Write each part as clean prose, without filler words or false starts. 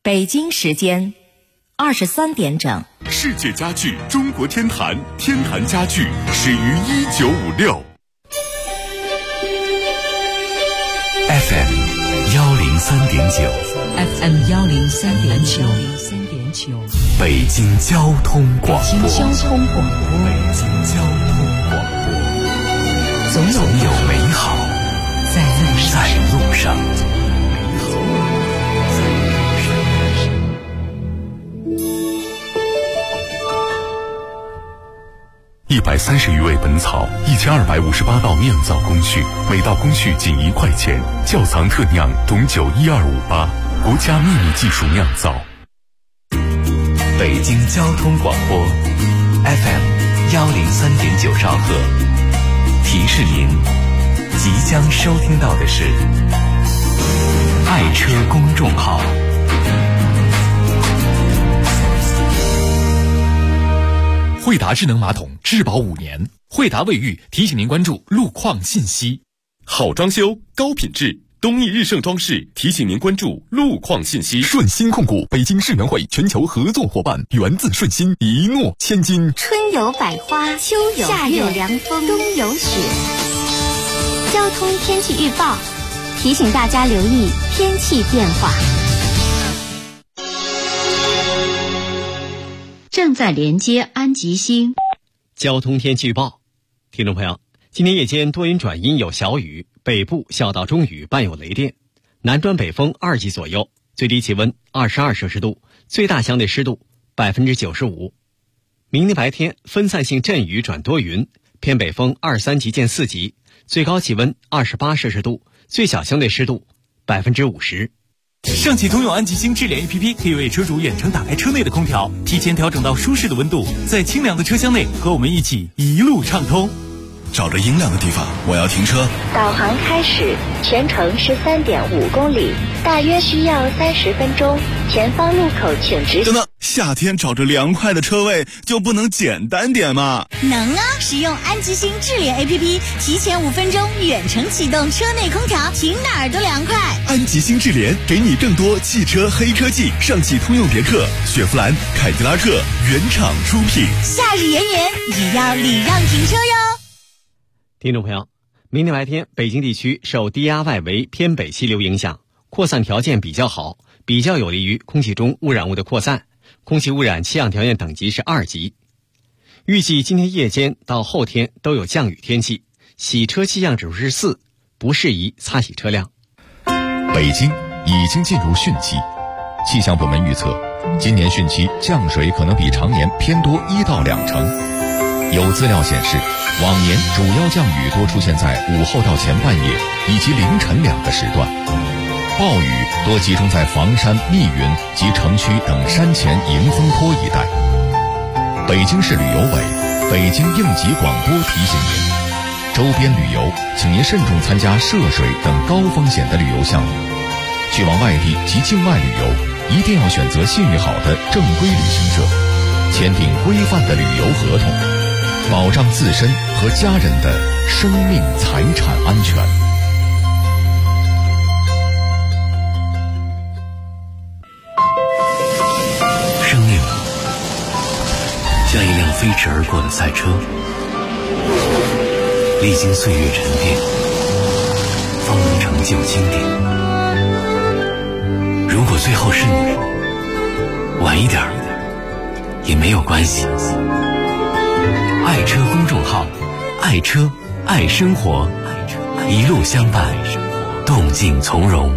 北京时间23点整。 世界家具中国天坛，天坛家具始于1956。 FM 103.9 FM 103.9 北京交通广播。 北京交通广播。 总有美好在路上。130余味本草，1258道酿造工序，每道工序仅1块钱。窖藏特酿董酒12588，国家秘密技术酿造。北京交通广播 FM 103.9兆赫，提示您即将收听到的是爱车公众号。 惠达智能马桶质保5年，惠达卫浴提醒您关注路况信息。 好装修高品质，东益日盛装饰提醒您关注路况信息。 顺心控股北京世园会全球合作伙伴，源自顺心，一诺千金。 春有百花，秋有夏有凉风，冬有雪。交通天气预报提醒大家留意天气变化。 正在连接安吉星。 交通天气预报，听众朋友，今天夜间多云转阴有小雨，北部小到中雨，伴有雷电，南转北风2级左右，最低气温22摄氏度，最大相对湿度95%。明天白天分散性阵雨转多云，偏北风2、3级见4级，最高气温28摄氏度，最小相对湿度50%。 上汽通用安吉星智联 APP 可以为车主远程打开车内的空调，提前调整到舒适的温度，在清凉的车厢内和我们一起一路畅通。 找着阴凉的地方，我要停车。 导航开始，全程13.5公里，大约需要30分钟。前方路口请直行。 等等，夏天找着凉快的车位就不能简单点吗？ 能啊！使用安吉星智联 APP， 提前5分钟远程启动车内空调，停哪儿都凉快。 安吉星智联给你更多汽车黑科技，上汽通用别克、雪佛兰、凯迪拉克原厂出品。 夏日炎炎，也要礼让停车哟。 听众朋友，明天白天北京地区受低压外围偏北气流影响，扩散条件比较好，比较有利于空气中污染物的扩散，空气污染气象条件等级是2级。预计今天夜间到后天都有降雨天气，洗车气象指数是4，不适宜擦洗车辆。 北京已经进入汛期，气象部门预测，今年汛期降水可能比常年偏多1到2成。有资料显示，往年主要降雨多出现在午后到前半夜以及凌晨2个时段，暴雨多集中在房山、密云及城区等山前迎风坡一带。北京市旅游委、北京应急广播提醒您，周边旅游请您慎重参加涉水等高风险的旅游项目。去往外地及境外旅游，一定要选择信誉好的正规旅行社，签订规范的旅游合同，保障自身和家人的生命财产安全。 生命像一辆飞驰而过的赛车，历经岁月沉淀，方能成就经典。如果最后是你，晚一点也没有关系。爱车公众号，爱车爱生活，一路相伴，动静从容。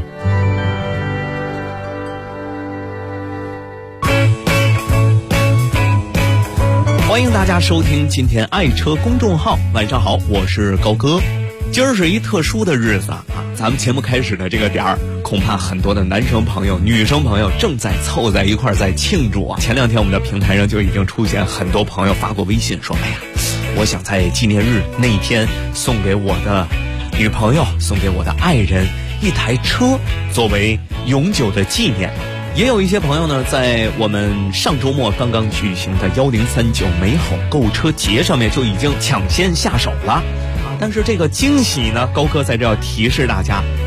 欢迎大家收听今天爱车公众号。晚上好，我是高哥。今儿是一特殊的日子啊，咱们节目开始的这个点儿，恐怕很多的男生朋友、女生朋友正在凑在一块儿在庆祝啊。前2天我们的平台上就已经出现很多朋友发过微信说，哎呀，我想在纪念日那一天送给我的女朋友、送给我的爱人一台车，作为永久的纪念。也有一些朋友呢，在我们上周末刚刚举行的1039美好购车节上面就已经抢先下手了。但是这个惊喜呢，高哥在这要提示大家，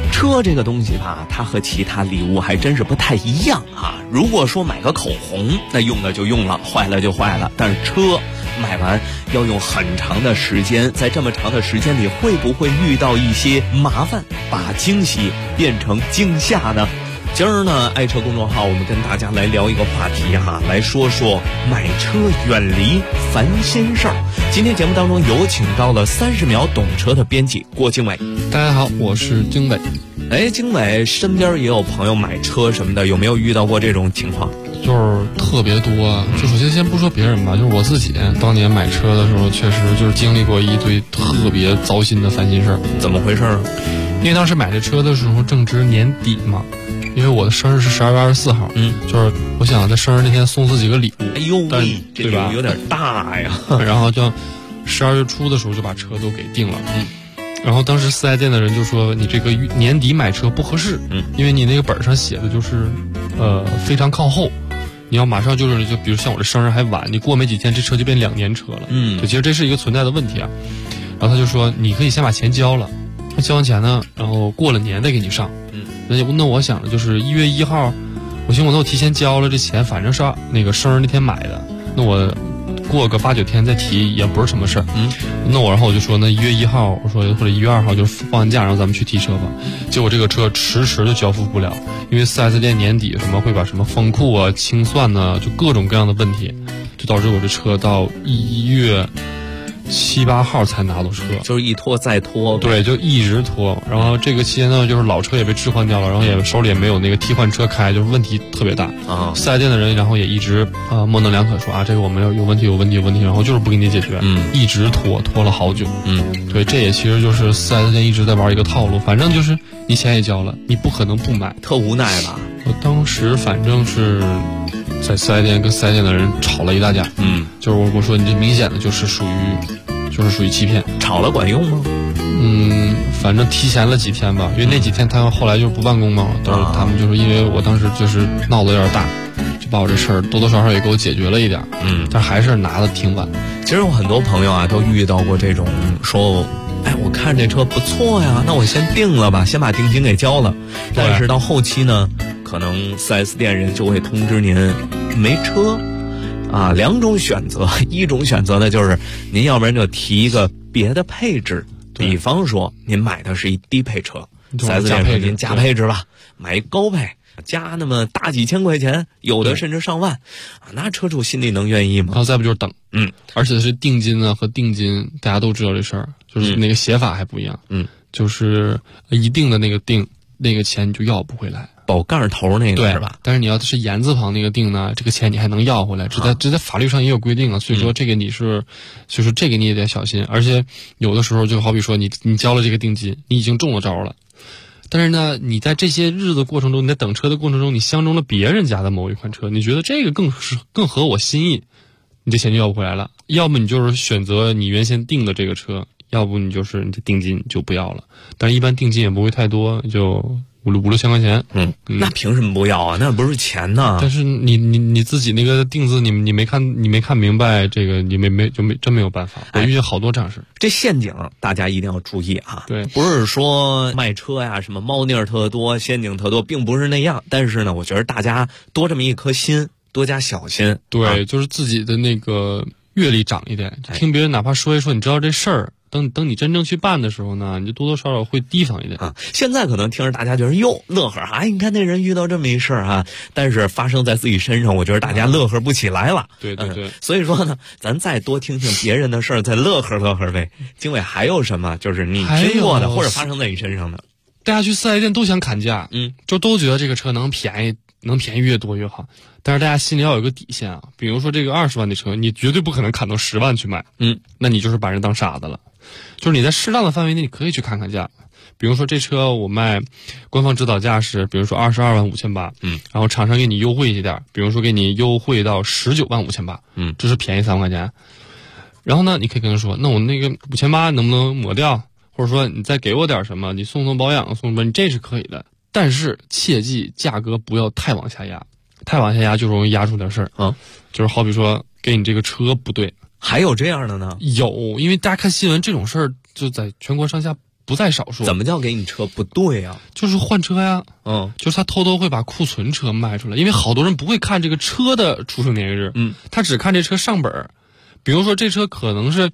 车这个东西吧，它和其他礼物还真是不太一样啊。如果说买个口红，那用了就用了，坏了就坏了，但是车买完要用很长的时间，在这么长的时间里，会不会遇到一些麻烦，把惊喜变成惊吓呢？今儿呢，爱车公众号我们跟大家来聊一个话题哈，来说说买车远离烦心事儿。今天节目当中有请到了30秒懂车的编辑郭经纬。 大家好，我是经纬。 经纬身边也有朋友买车什么的，有没有遇到过这种情况？ 就是特别多，就首先不说别人吧，就是我自己当年买车的时候，确实就是经历过一堆特别糟心的烦心事儿。 怎么回事儿？ 因为当时买这车的时候正值年底嘛，因为我的生日是12月24号，就是我想在生日那天送自己个礼物。 哎呦喂，这礼物有点大呀。 然后就12月初的时候就把车都给定了。然后当时四 S 店的人就说你这个年底买车不合适，因为你那个本上写的就是非常靠后，你要马上就比如像我这生日还晚，你过没几天这车就变2年车了。就其实这是一个存在的问题啊。然后他就说你可以先把钱交了，交完钱呢，然后过了年再给你上。那我想的就是1月1号，我提前交了这钱，反正是那个生日那天买的，那我过个8、9天再提也不是什么事儿。然后我就说那1月1号，我说或者1月2号就放完假，然后咱们去提车吧。结果这个车迟就交付不了，因为4S店年底什么会把什么风库啊、清算呢，就各种各样的问题，就导致我这车到1月7、8号才拿到车， 就是一拖再拖。 对，就一直拖。然后这个期间呢，就是老车也被置换掉了，然后也手里也没有那个替换车开，就是问题特别大啊。4S店的人然后也一直模棱两可说这个我们有问题，然后就是不给你解决，一直拖了好久。对，这也其实就是4S店一直在玩一个套路，反正就是你钱也交了，你不可能不买， 特无奈吧。 我当时反正是在4S店跟4S店的人吵了一大架。就是我说你这明显的就是属于欺骗。 吵了管用吗？ 反正提前了几天吧，因为那几天他后来就不办公嘛，都是他们就是因为我当时就是闹得有点大，就把我这事儿多多少少也给我解决了一点。但还是拿的挺晚。 其实有很多朋友啊都遇到过这种说，我看这车不错呀，那我先定了吧，先把定金给交了。但是到后期呢，可能4S店人就会通知您没车。2种选择，一种选择呢就是您要不然就提一个别的配置，比方说您买的是一低配车，4S店说您加配置吧，买一高配，加那么大几千块钱，有的甚至上万，那车主心里能愿意吗？ 然后再不就是等，而且是定金啊和定金，大家都知道这事儿，就是那个写法还不一样，就是一定的那个定那个钱你就要不回来。 宝盖头那个是吧？ 但是你要是言字旁那个定呢，这个钱你还能要回来，这在法律上也有规定啊。所以说这个就是这个你也得小心。而且有的时候就好比说你交了这个定金，你已经中了招了，但是呢，你在这些日子过程中，你在等车的过程中，你相中了别人家的某一款车，你觉得这个更合我心意，你这钱就要不回来了。要么你就是选择你原先定的这个车，要不你就是你的定金就不要了。但是一般定金也不会太多，就5、6千块钱。 那凭什么不要啊？那不是钱呢。 但是你自己那个定字，你没看明白，这个你真没有办法。我遇见好多这样事。 这陷阱大家一定要注意啊！ 对， 不是说卖车呀什么猫腻特多、陷阱特多，并不是那样。但是呢，我觉得大家多这么一颗心，多加小心。 对，就是自己的那个阅历长一点，听别人哪怕说一说，你知道这事儿。等你真正去办的时候呢，你就多多少少会提防一点现在可能听着大家觉得哟乐呵你看那人遇到这么一事儿但是发生在自己身上，我觉得大家乐呵不起来了。 对， 所以说呢，咱再多听听别人的事儿，再乐呵呗。经纬还有什么就是你听过的或者发生在你身上的？ 大家去4S店都想砍价，就都觉得这个车能便宜越多越好。但是大家心里要有个底线啊，比如说这个20万的车，你绝对不可能砍到10万去买，那你就是把人当傻子了。就是你在适当的范围内，你可以去看看价。比如说这车我卖官方指导价是，比如说22万5千8，然后厂商给你优惠一点，比如说给你优惠到19万5千8，这是便宜3万块钱。然后呢，你可以跟他说，那我那个5千8能不能抹掉？或者说你再给我点什么，你送保养送什么，你这是可以的。但是切记价格不要太往下压，太往下压就容易压出点事儿啊。就是好比说给你这个车不对。 还有这样的呢？ 有，因为大家看新闻这种事儿就在全国上下不在少数。 怎么叫给你车不对啊？ 就是换车呀，就是他偷偷会把库存车卖出来，因为好多人不会看这个车的出生年月日，他只看这车上本。比如说这车可能是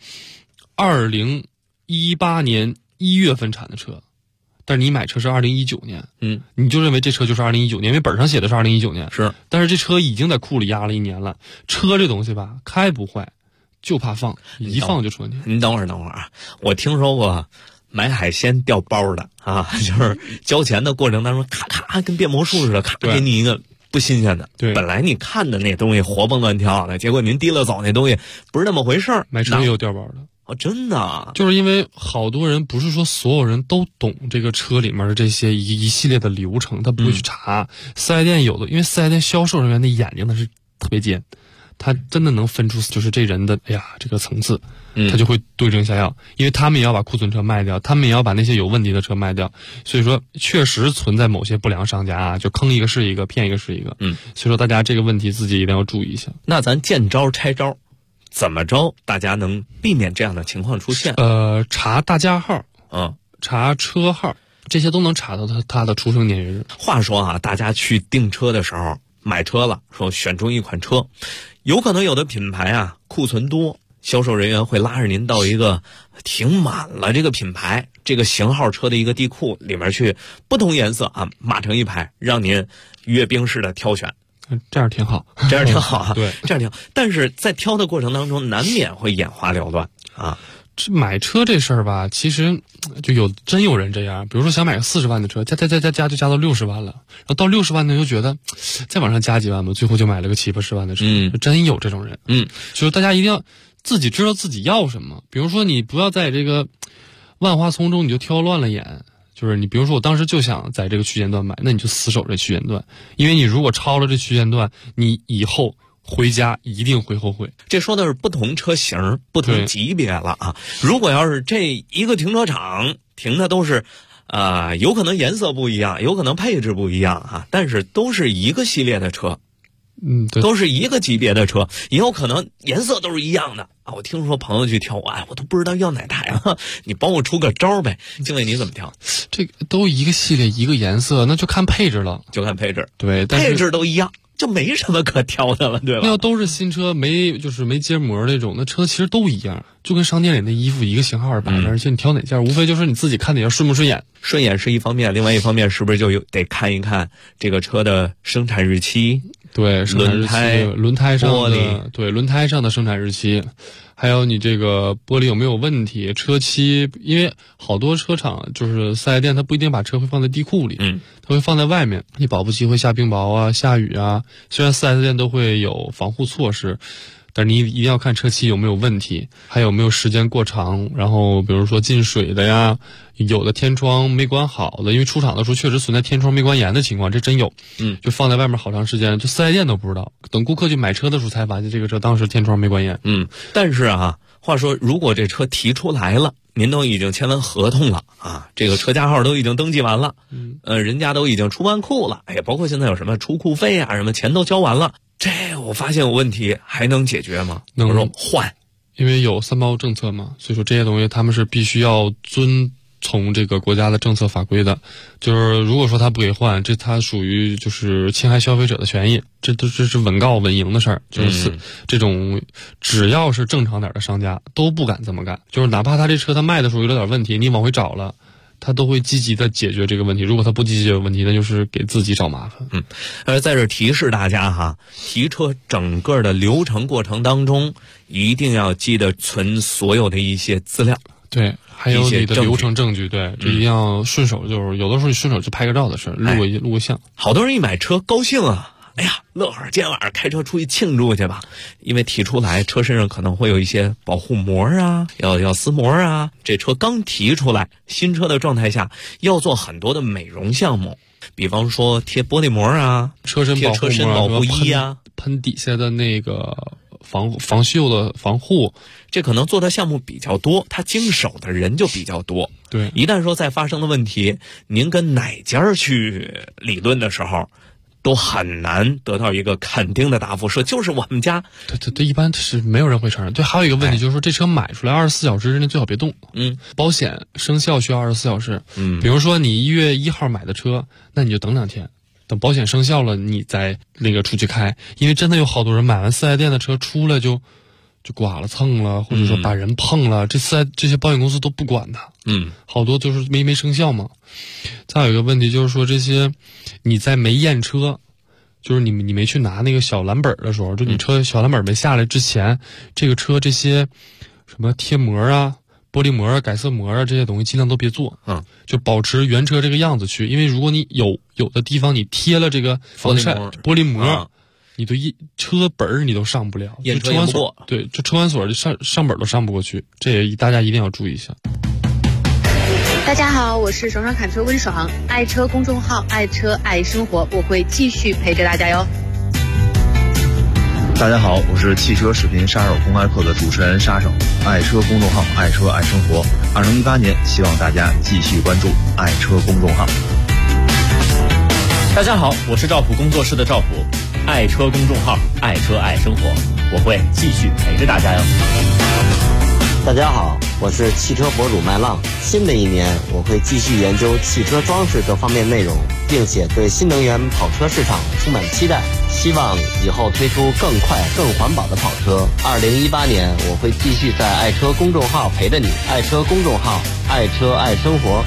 2018年1月份产的车，但是你买车是2019年，你就认为这车就是2019年，因为本上写的是2019年， 是，但是这车已经在库里压了1年了。车这东西吧，开不坏，就怕放，一放就出问题。 您等会儿啊，我听说过买海鲜掉包的啊，就是交钱的过程当中，咔咔跟变魔术似的，咔给你一个不新鲜的。 对， 本来你看的那东西活蹦乱跳的，结果您提了走那东西不是那么回事儿。 买车也有掉包的。 哦，真的啊？ 就是因为好多人不是说所有人都懂这个车里面的这些一系列的流程，他不会去查。四 S 店有的，因为四 S 店销售人员的眼睛他是特别尖，他真的能分出就是这人的这个层次，他就会对症下药。因为他们也要把库存车卖掉，他们也要把那些有问题的车卖掉，所以说确实存在某些不良商家啊，就坑一个是一个，骗一个是一个。所以说大家这个问题自己一定要注意一下。 那咱见招拆招。怎么着，大家能避免这样的情况出现？ 查大家号，查车号，这些都能查到他的出生年月日。 话说啊，大家去订车的时候，买车了，说选中一款车，有可能有的品牌啊库存多，销售人员会拉着您到一个停满了这个品牌这个型号车的一个地库里面去，不同颜色啊码成一排，让您阅兵式的挑选。 这样挺好， 这样挺好啊， 对， 这样挺好。但是在挑的过程当中，难免会眼花缭乱啊。 这买车这事儿吧，其实就真有人这样。比如说想买个40万的车，加就加到60万了，然后到60万呢又觉得再往上加几万吧，最后就买了个70、80万的车。真有这种人。就是大家一定要自己知道自己要什么。比如说你不要在这个万花丛中你就挑乱了眼。就是你比如说我当时就想在这个区间段买，那你就死守这区间段，因为你如果超了这区间段，你以后回家一定会后悔。 这说的是不同车型不同级别了啊。如果要是这一个停车场停的都是有可能颜色不一样，有可能配置不一样啊，但是都是一个系列的车， 对， 都是一个级别的车，也有可能颜色都是一样的啊。我听说朋友去挑，我都不知道要哪台啊，你帮我出个招呗。经理你怎么挑？ 这个都一个系列一个颜色，那就看配置了， 就看配置。 对，但是配置都一样，就没什么可挑的了，对吧？ 那要都是新车，没揭膜那种，那车其实都一样，就跟商店里那衣服一个型号摆着，而且你挑哪件，无非就是你自己看哪件顺不顺眼。 顺眼是一方面，另外一方面是不是就得看一看这个车的生产日期？ 对，轮胎上玻璃， 对，轮胎上的生产日期，还有你这个玻璃有没有问题，车漆，因为好多车厂就是4S店，它不一定把车会放在地库里，它会放在外面，你保不齐会下冰雹啊、下雨啊。虽然4S店都会有防护措施，但是你一定要看车漆有没有问题，还有没有时间过长，然后比如说进水的呀，有的天窗没关好的，因为出厂的时候确实存在天窗没关严的情况，这真有。就放在外面好长时间，就4S店都不知道，等顾客去买车的时候才发现这个车当时天窗没关严。 但是啊，话说如果这车提出来了，您都已经签完合同了啊，这个车架号都已经登记完了，人家都已经出完库了，包括现在有什么出库费啊，什么钱都交完了，这我发现有问题还能解决吗？ 能说换， 因为有3包政策嘛，所以说这些东西他们是必须要遵从这个国家的政策法规的。就是如果说他不给换，这他属于就是侵害消费者的权益，这是稳告稳赢的事儿。就是这种只要是正常点的商家都不敢这么干，就是哪怕他这车他卖的时候有点问题，你往回找了，他都会积极的解决这个问题。如果他不积极解决问题，那就是给自己找麻烦。 在这提示大家哈，提车整个的流程过程当中，一定要记得存所有的一些资料。 对，还有你的流程证据，对，这一定要顺手，就是有的时候你顺手就拍个照的事，录个像。 好多人一买车高兴啊，乐呵，今天晚上开车出去庆祝去吧，因为提出来车身上可能会有一些保护膜啊，要撕膜啊。这车刚提出来，新车的状态下要做很多的美容项目，比方说贴玻璃膜啊， 车身保护衣啊， 喷底下的那个防锈的防护， 这可能做的项目比较多，他经手的人就比较多。 对， 一旦说再发生的问题，您跟哪家去理论的时候， 都很难得到一个肯定的答复，说就是我们家。 对，一般是没有人会承认。对，还有一个问题就是说，这车买出来24小时之内最好别动。保险生效需要24小时。比如说你1月1号买的车，那你就等2天。等保险生效了，你再那个出去开，因为真的有好多人买完四 S 店的车出来就刮了蹭了，或者说把人碰了，这些保险公司都不管他。好多就是没生效嘛。再有一个问题就是说，这些你在没验车，就是你没去拿那个小蓝本的时候，就你车小蓝本没下来之前，这个车这些什么贴膜啊、玻璃膜啊、改色膜啊这些东西尽量都别做。就保持原车这个样子去，因为如果你有的地方你贴了这个防晒玻璃膜，你对车本你都上不了， 验车验不过。 对，就车管所上本都上不过去，这也大家一定要注意一下。 大家好，我是爽爽侃车温爽，爱车公众号爱车爱生活，我会继续陪着大家哟。 大家好，我是汽车视频杀手公开课的主持人沙手，爱车公众号爱车爱生活。2018年，希望大家继续关注爱车公众号。 大家好，我是赵普工作室的赵普，爱车公众号爱车爱生活，我会继续陪着大家哟。 大家好，我是汽车博主麦浪。新的一年，我会继续研究汽车装饰各方面内容，并且对新能源跑车市场充满期待，希望以后推出更快更环保的跑车。2018年，我会继续在爱车公众号陪着你，爱车公众号爱车爱生活。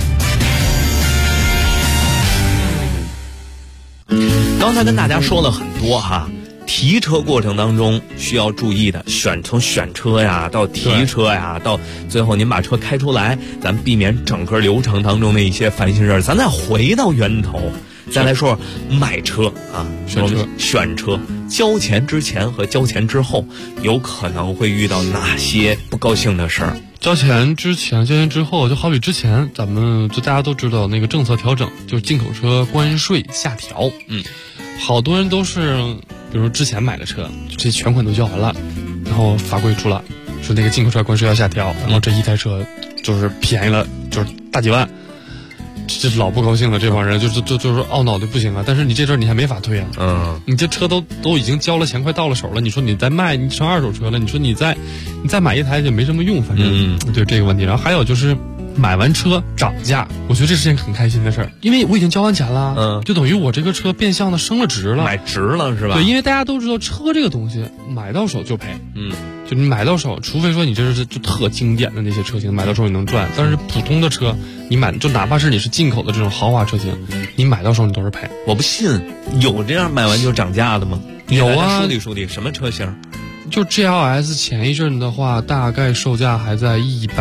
刚才跟大家说了很多哈，提车过程当中需要注意的，从选车呀到提车呀，到最后您把车开出来，咱避免整个流程当中的一些烦心事儿。咱再回到源头，再来说买车啊，选车，交钱之前和交钱之后，有可能会遇到哪些不高兴的事儿？ 交钱之前、交钱之后，就好比之前咱们就大家都知道那个政策调整，就是进口车关税下调。好多人都是，比如说之前买的车，这全款都交完了，然后法规出了，说那个进口车关税要下调，然后这一台车就是便宜了，就是大几万，这老不高兴了。这帮人就是懊恼的不行啊。但是你这阵你还没法退啊，你这车都已经交了钱，快到了手了，你说你再卖，你成二手车了，你说你再买一台也没什么用，反正对这个问题。然后还有就是买完车涨价，我觉得这是件很开心的事儿，因为我已经交完钱了，就等于我这个车变相的升了值了， 买值了是吧？ 对，因为大家都知道车这个东西买到手就赔，就你买到手，除非说你这是就特经典的那些车型，买到手你能赚，但是普通的车你买，就哪怕是你是进口的这种豪华车型，你买到手你都是赔。 我不信有这样买完就涨价的吗？ 有啊， 说理什么车型？ 就 GLS 前一阵的话，大概售价还在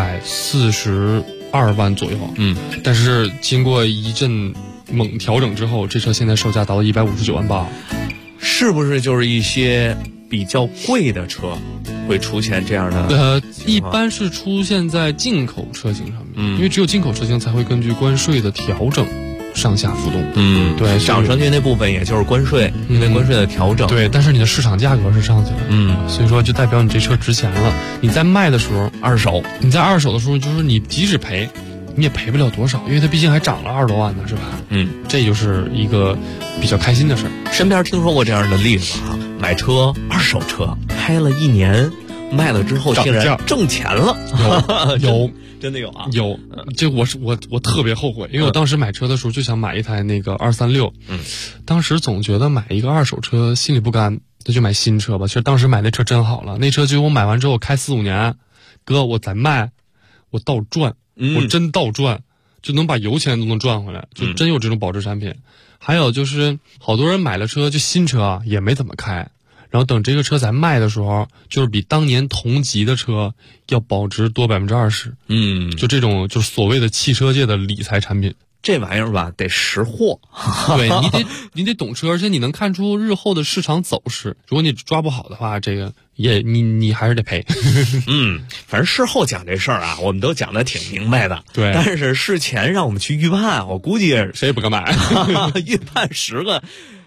142万左右，但是经过一阵猛调整之后，这车现在售价达到159万8， 是不是就是一些比较贵的车会出现这样的？ 一般是出现在进口车型上面，因为只有进口车型才会根据关税的调整上下浮动。对， 涨上去那部分也就是关税，因为关税的调整。 对，但是你的市场价格是上去了，所以说就代表你这车值钱了。你在卖的时候，你在二手的时候，就是你即使赔，你也赔不了多少，因为它毕竟还涨了20多万呢，是吧？这就是一个比较开心的事儿。 身边听说过这样的例子啊，买车二手车开了1年，卖了之后竟然挣钱了， 有。 真的有啊， 有，这我特别后悔，因为我当时买车的时候就想买一台那个236，当时总觉得买一个二手车心里不甘，那就买新车吧。其实当时买那车真好了，那车就我买完之后我开4-5年，哥我再卖，我倒赚，我真倒赚，就能把油钱都能赚回来，就真有这种保值产品。还有就是好多人买了车就新车啊也没怎么开。然后等这个车咱卖的时候，就是比当年同级的车要保值多20%。就这种就是所谓的汽车界的理财产品。 这玩意儿吧，得识货。 对，你得懂车，而且你能看出日后的市场走势。如果你抓不好的话，这个你还是得赔。 反正事后讲这事儿啊，我们都讲得挺明白的。 对， 但是事前让我们去预判，我估计谁也不敢买。 预判10个。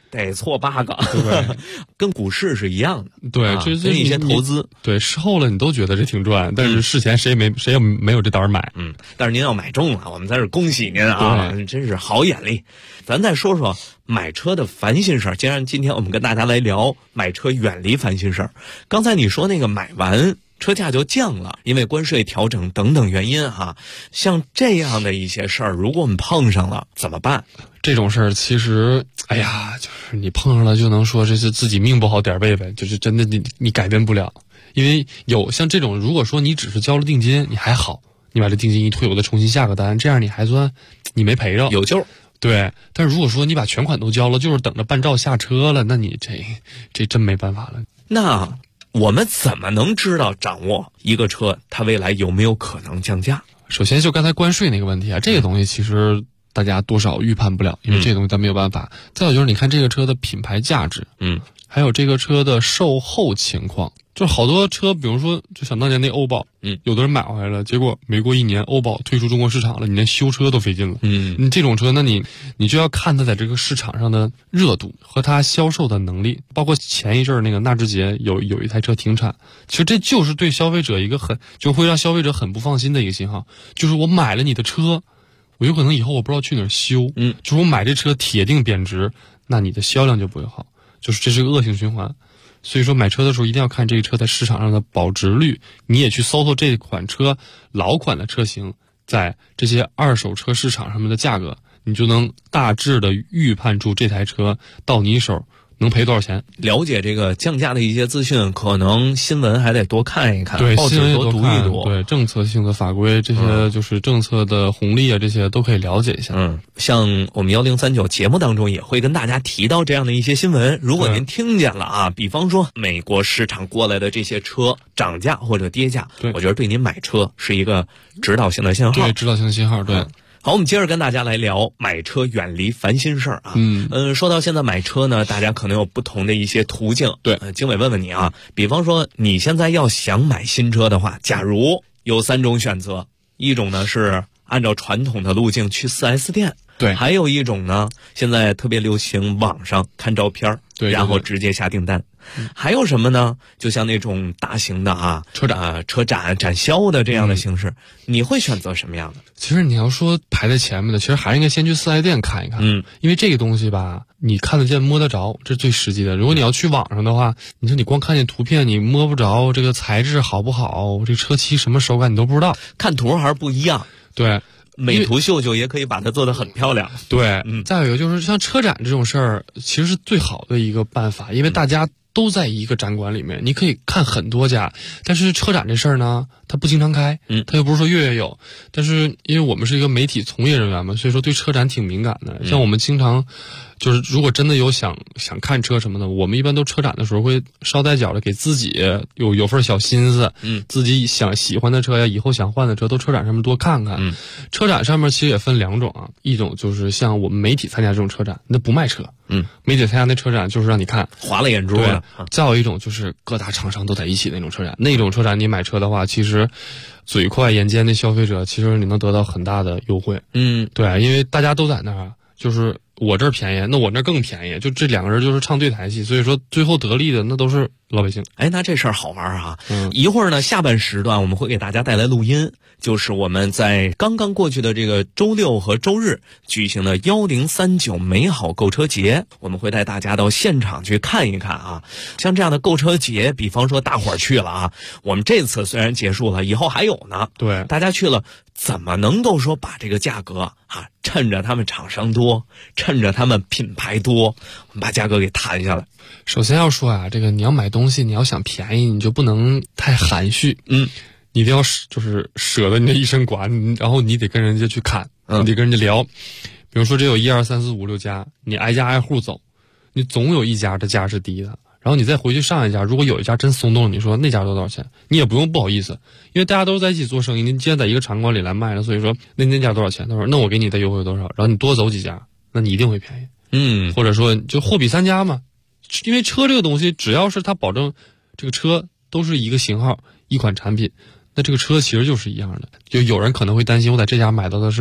得错8个，对，跟股市是一样的。 对， 跟一些投资， 对，事后了你都觉得这挺赚，但是事前谁也没有这胆买。 但是您要买中了，我们在这恭喜您啊，真是好眼力。咱再说说买车的烦心事儿。既然今天我们跟大家来聊买车远离烦心事儿，刚才你说那个买完车价就降了，因为关税调整等等原因像这样的一些事儿，如果我们碰上了怎么办？ 这种事儿其实，哎呀，就是你碰上了就能说这是自己命不好点儿背呗，就是真的你改变不了。因为有像这种，如果说你只是交了定金，你还好，你把这定金一退，我再重新下个单，这样你还算你没赔着， 有救。 对，但是如果说你把全款都交了，就是等着办照下车了，那你这真没办法了。 那我们怎么能知道掌握一个车它未来有没有可能降价？ 首先就刚才关税那个问题这个东西其实大家多少预判不了，因为这个东西咱没有办法。再有就是你看这个车的品牌价值，还有这个车的售后情况。就是好多车，比如说就想当年那欧宝，有的人买回来了，结果没过1年欧宝退出中国市场了，你连修车都费劲了。你这种车，那你就要看它在这个市场上的热度和它销售的能力。包括前一阵那个纳智捷有一台车停产，其实这就是对消费者一个就会让消费者很不放心的一个信号，就是我买了你的车，我有可能以后我不知道去哪儿修，就是我买这车铁定贬值，那你的销量就不会好，就是这是个恶性循环。所以说买车的时候一定要看这个车在市场上的保值率，你也去搜搜这款车老款的车型在这些二手车市场上面的价格，你就能大致的预判出这台车到你手能赔多少钱。 了解这个降价的一些资讯，可能新闻还得多看一看， 对， 报纸多读一读， 对，政策性的法规这些就是政策的红利这些都可以了解一下。 像我们1039节目当中也会跟大家提到这样的一些新闻，如果您听见了比方说美国市场过来的这些车涨价或者跌价，我觉得对您买车是一个指导性的信号。 对，指导性的信号，对。 好，我们接着跟大家来聊买车远离烦心事儿说到现在买车呢，大家可能有不同的一些途径。 对， 经纬问问你比方说你现在要想买新车的话，假如有3种选择，一种呢是按照传统的路径去 4S 店， 对， 还有一种呢，现在特别流行网上看照片， 对， 然后直接下订单。还有什么呢？就像那种大型的车展展销的这样的形式，你会选择什么样的？ 其实你要说排在前面的，其实还是应该先去4S店看一看。因为这个东西吧，你看得见摸得着，这是最实际的。如果你要去网上的话，你说你光看见图片，你摸不着这个材质好不好，这车漆什么手感你都不知道， 看图还是不一样。 对， 美图秀秀也可以把它做得很漂亮。 对，再有一个就是像车展这种事儿，其实是最好的一个办法，因为大家都在一个展馆里面，你可以看很多家。但是车展这事儿呢，它不经常开，它又不是说月有。但是因为我们是一个媒体从业人员嘛，所以说对车展挺敏感的。像我们经常就是如果真的有想看车什么的，我们一般都车展的时候会捎带脚的给自己有份小心思，自己喜欢的车呀，以后想换的车都车展上面多看看。车展上面其实也分2种一种就是像我们媒体参加这种车展，那不卖车，媒体参加那车展就是让你看划了眼珠了。 再有一种就是各大厂商都在一起那种车展，那种车展你买车的话，其实嘴快眼尖的消费者，其实你能得到很大的优惠。对，因为大家都在那儿，就是我这儿便宜，那我那儿更便宜，就这2个人就是唱对台戏，所以说最后得利的那都是老百姓。 那这事儿好玩一会儿呢，下半时段我们会给大家带来录音，就是我们在刚刚过去的这个周6和周日举行的1039美好购车节，我们会带大家到现场去看一看像这样的购车节，比方说大伙儿去了我们这次虽然结束了，以后还有呢。 对， 大家去了怎么能够说把这个价格趁着他们厂商多，趁着他们品牌多，我们把价格给谈下来。 首先要说这个你要买东西，你要想便宜，你就不能太含蓄。你一定要就是舍得你的一身剐，然后你得跟人家去看，你得跟人家聊。比如说这有1、2、3、4、5、6家，你挨家挨户走，你总有一家的价是低的，然后你再回去上一家，如果有一家真松动了，你说那家多少钱，你也不用不好意思，因为大家都是在一起做生意，你既然在一个场馆里来卖了，所以说那家多少钱，他说那我给你的优惠多少，然后你多走几家，那你一定会便宜。或者说就货比3家嘛，因为车这个东西，只要是它保证这个车都是一个型号一款产品，那这个车其实就是一样的。就有人可能会担心，我在这家买到的是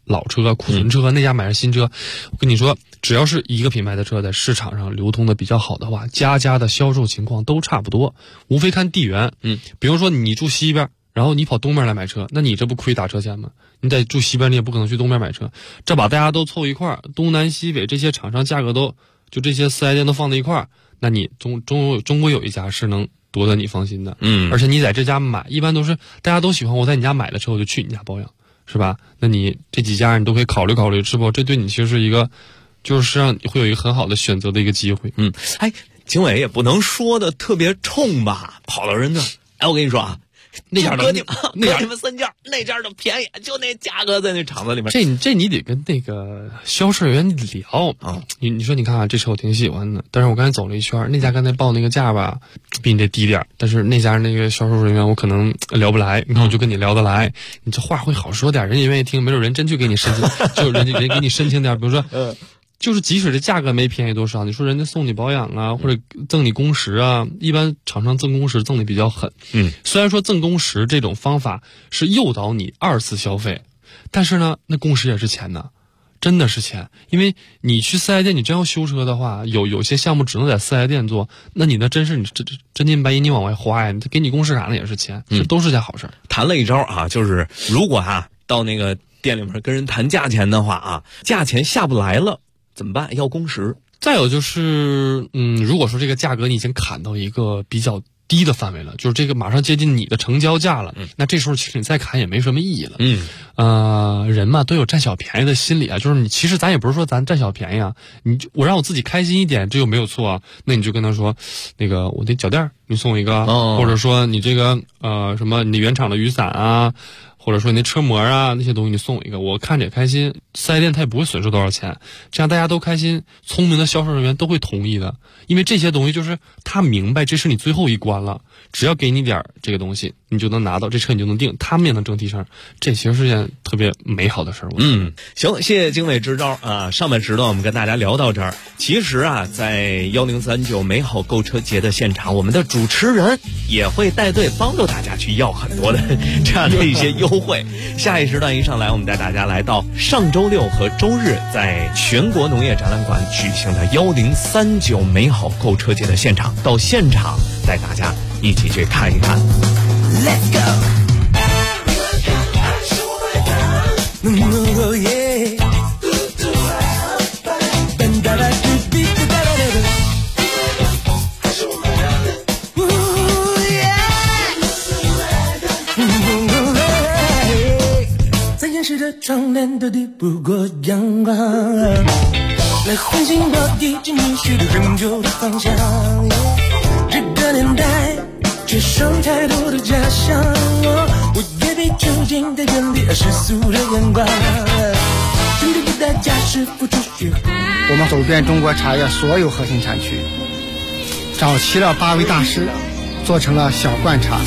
老车、库存车，那家买的新车。我跟你说，只要是一个品牌的车在市场上流通的比较好的话，家家的销售情况都差不多，无非看地缘。比如说你住西边，然后你跑东边来买车，那你这不亏打车钱吗？你得住西边，你也不可能去东边买车。这把大家都凑一块儿，东南西北这些厂商价格都就这些4S店都放在一块儿，那你终归有一家是能夺得你放心的。而且你在这家买，一般都是大家都喜欢我在你家买的车，我就去你家保养，是吧？那你这几家你都可以考虑考虑，是不？这对你其实是一个，就是让你会有一个很好的选择的一个机会。 经纬也不能说的特别冲吧，跑到人那，我跟你说啊，那家搁你们3家，那家的便宜，就那价格在那厂子里面。 这你得跟那个销售员聊啊。你说你看啊，这车我挺喜欢的，但是我刚才走了一圈，那家刚才报那个价吧，比你这低点，但是那家那个销售人员我可能聊不来，你看我就跟你聊得来，你这话会好说点，人家愿意听，没准人真去给你申请，就人给你申请点，比如说。就是即使这价格没便宜多少，你说人家送你保养啊，或者赠你工时啊，一般厂商赠工时赠的比较狠。虽然说赠工时这种方法是诱导你2次消费，但是呢，那工时也是钱呢，真的是钱。因为你去4S店，你真要修车的话，有些项目只能在4S店做，那你那真是你真金白银你往外花呀，给你工时卡那也是钱，这都是件好事。 谈了一招啊，就是如果到那个店里面跟人谈价钱的话价钱下不来了。怎么办？要工时。 再有就是，如果说这个价格你已经砍到一个比较低的范围了，就是这个马上接近你的成交价了，那这时候其实你再砍也没什么意义了。人嘛都有占小便宜的心理啊，就是你其实咱也不是说咱占小便宜啊，我让我自己开心一点，这又没有错啊。那你就跟他说，那个我的脚垫你送一个，或者说你这个什么你原厂的雨伞啊。或者说你那车模啊那些东西你送一个，我看着也开心，4S店他也不会损失多少钱，这样大家都开心，聪明的销售人员都会同意的，因为这些东西就是他明白这是你最后一关了，只要给你点这个东西，你就能拿到这车，你就能定，他们也能挣提成，这其实是件特别美好的事儿。 行，谢谢经纬支招啊！上半时段我们跟大家聊到这儿，其实在1039美好购车节的现场，我们的主持人也会带队帮助大家去要很多的这样的一些优惠。下一时段一上来，我们带大家来到上周六和周日在全国农业展览馆举行的1039美好购车节的现场，到现场带大家一起去看一看。Let's go！ 窗帘都抵不过阳光，来唤醒我已经迷失了很久的方向。这个年代缺少太多的假象，我也被囚禁在原地世俗的眼光。真正的代价是付出血汗。 我们走遍中国茶叶所有核心产区，找齐了8位大师，做成了小罐茶。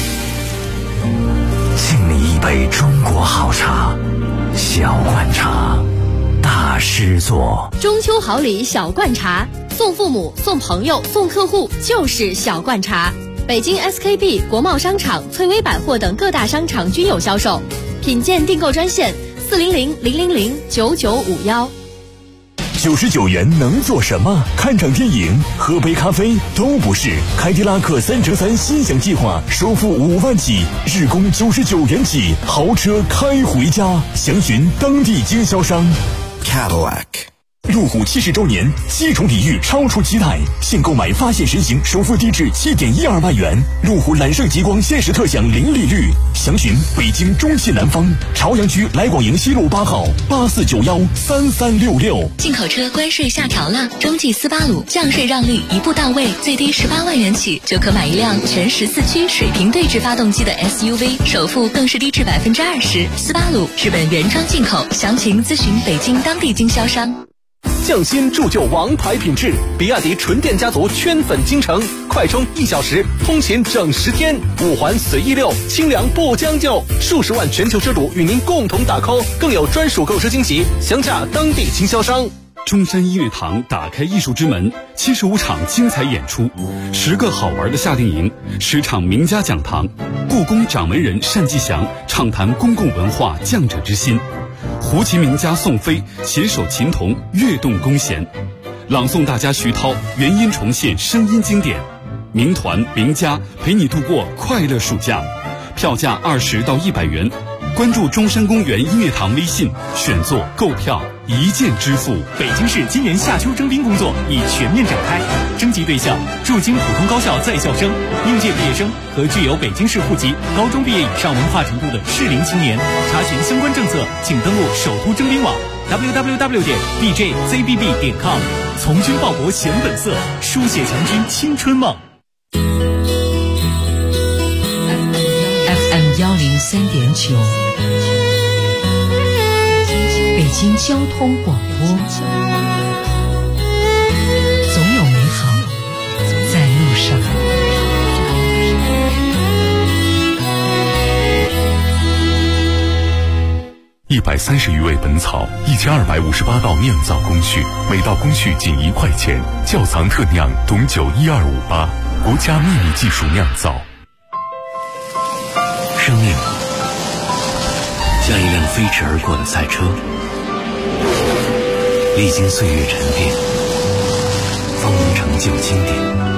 敬你一杯中国好茶。小罐茶，大师做。 中秋好礼小罐茶，送父母、送朋友、送客户就是小罐茶。北京 SKP、国贸商场、翠微百货等各大商场均有销售。品鉴订购专线400-000-9951。 99元能做什么？看场电影、喝杯咖啡都不是。凯迪拉克3乘3心享计划，首付5万起，日供99元起，豪车开回家。详询当地经销商。Cadillac。路虎70周年，7重礼遇超出期待，现购买发现神行，首付低至7.12万元。路虎揽胜极光限时特享零利率，详询北京中西南方朝阳区来广营西路8号84913366。 进口车关税下调了，中继斯巴鲁降税让利一步到位，最低18万元起就可买一辆全14驱水平对置发动机的 SUV， 首付更是低至20%。斯巴鲁日本原装进口，详情咨询北京当地经销商。 匠心铸就王牌品质，比亚迪纯电家族圈粉京城，快充1小时，通勤整10天，5环随意溜，清凉不将就，数十万全球车主与您共同打 call， 更有专属购车惊喜，详洽当地经销商。 中山音乐堂打开艺术之门，75场精彩演出，10个好玩的夏令营，10场名家讲堂，故宫掌门人单霁翔畅谈公共文化匠者之心。 胡琴名家宋飞携手琴童跃动弓弦，朗诵大家徐涛原音重现声音经典，名团名家陪你度过快乐暑假，票价20到100元。关注中山公园音乐堂微信，选座购票一键支付。 北京市今年夏秋征兵工作已全面展开，征集对象驻京普通高校在校生、应届毕业生和具有北京市户籍、高中毕业以上文化程度的适龄青年。查询相关政策，请登录首都征兵网 www.djzbb.com。从军报国显本色，书写强军青春梦。 FM 103.9，北京交通广播，总有美好在路上。 130余味本草，1258道酿造工序，每道工序仅1块钱。窖藏特酿董酒12588，国家秘密技术酿造。 生命像一辆飞驰而过的赛车，历经岁月沉淀，方能成就经典。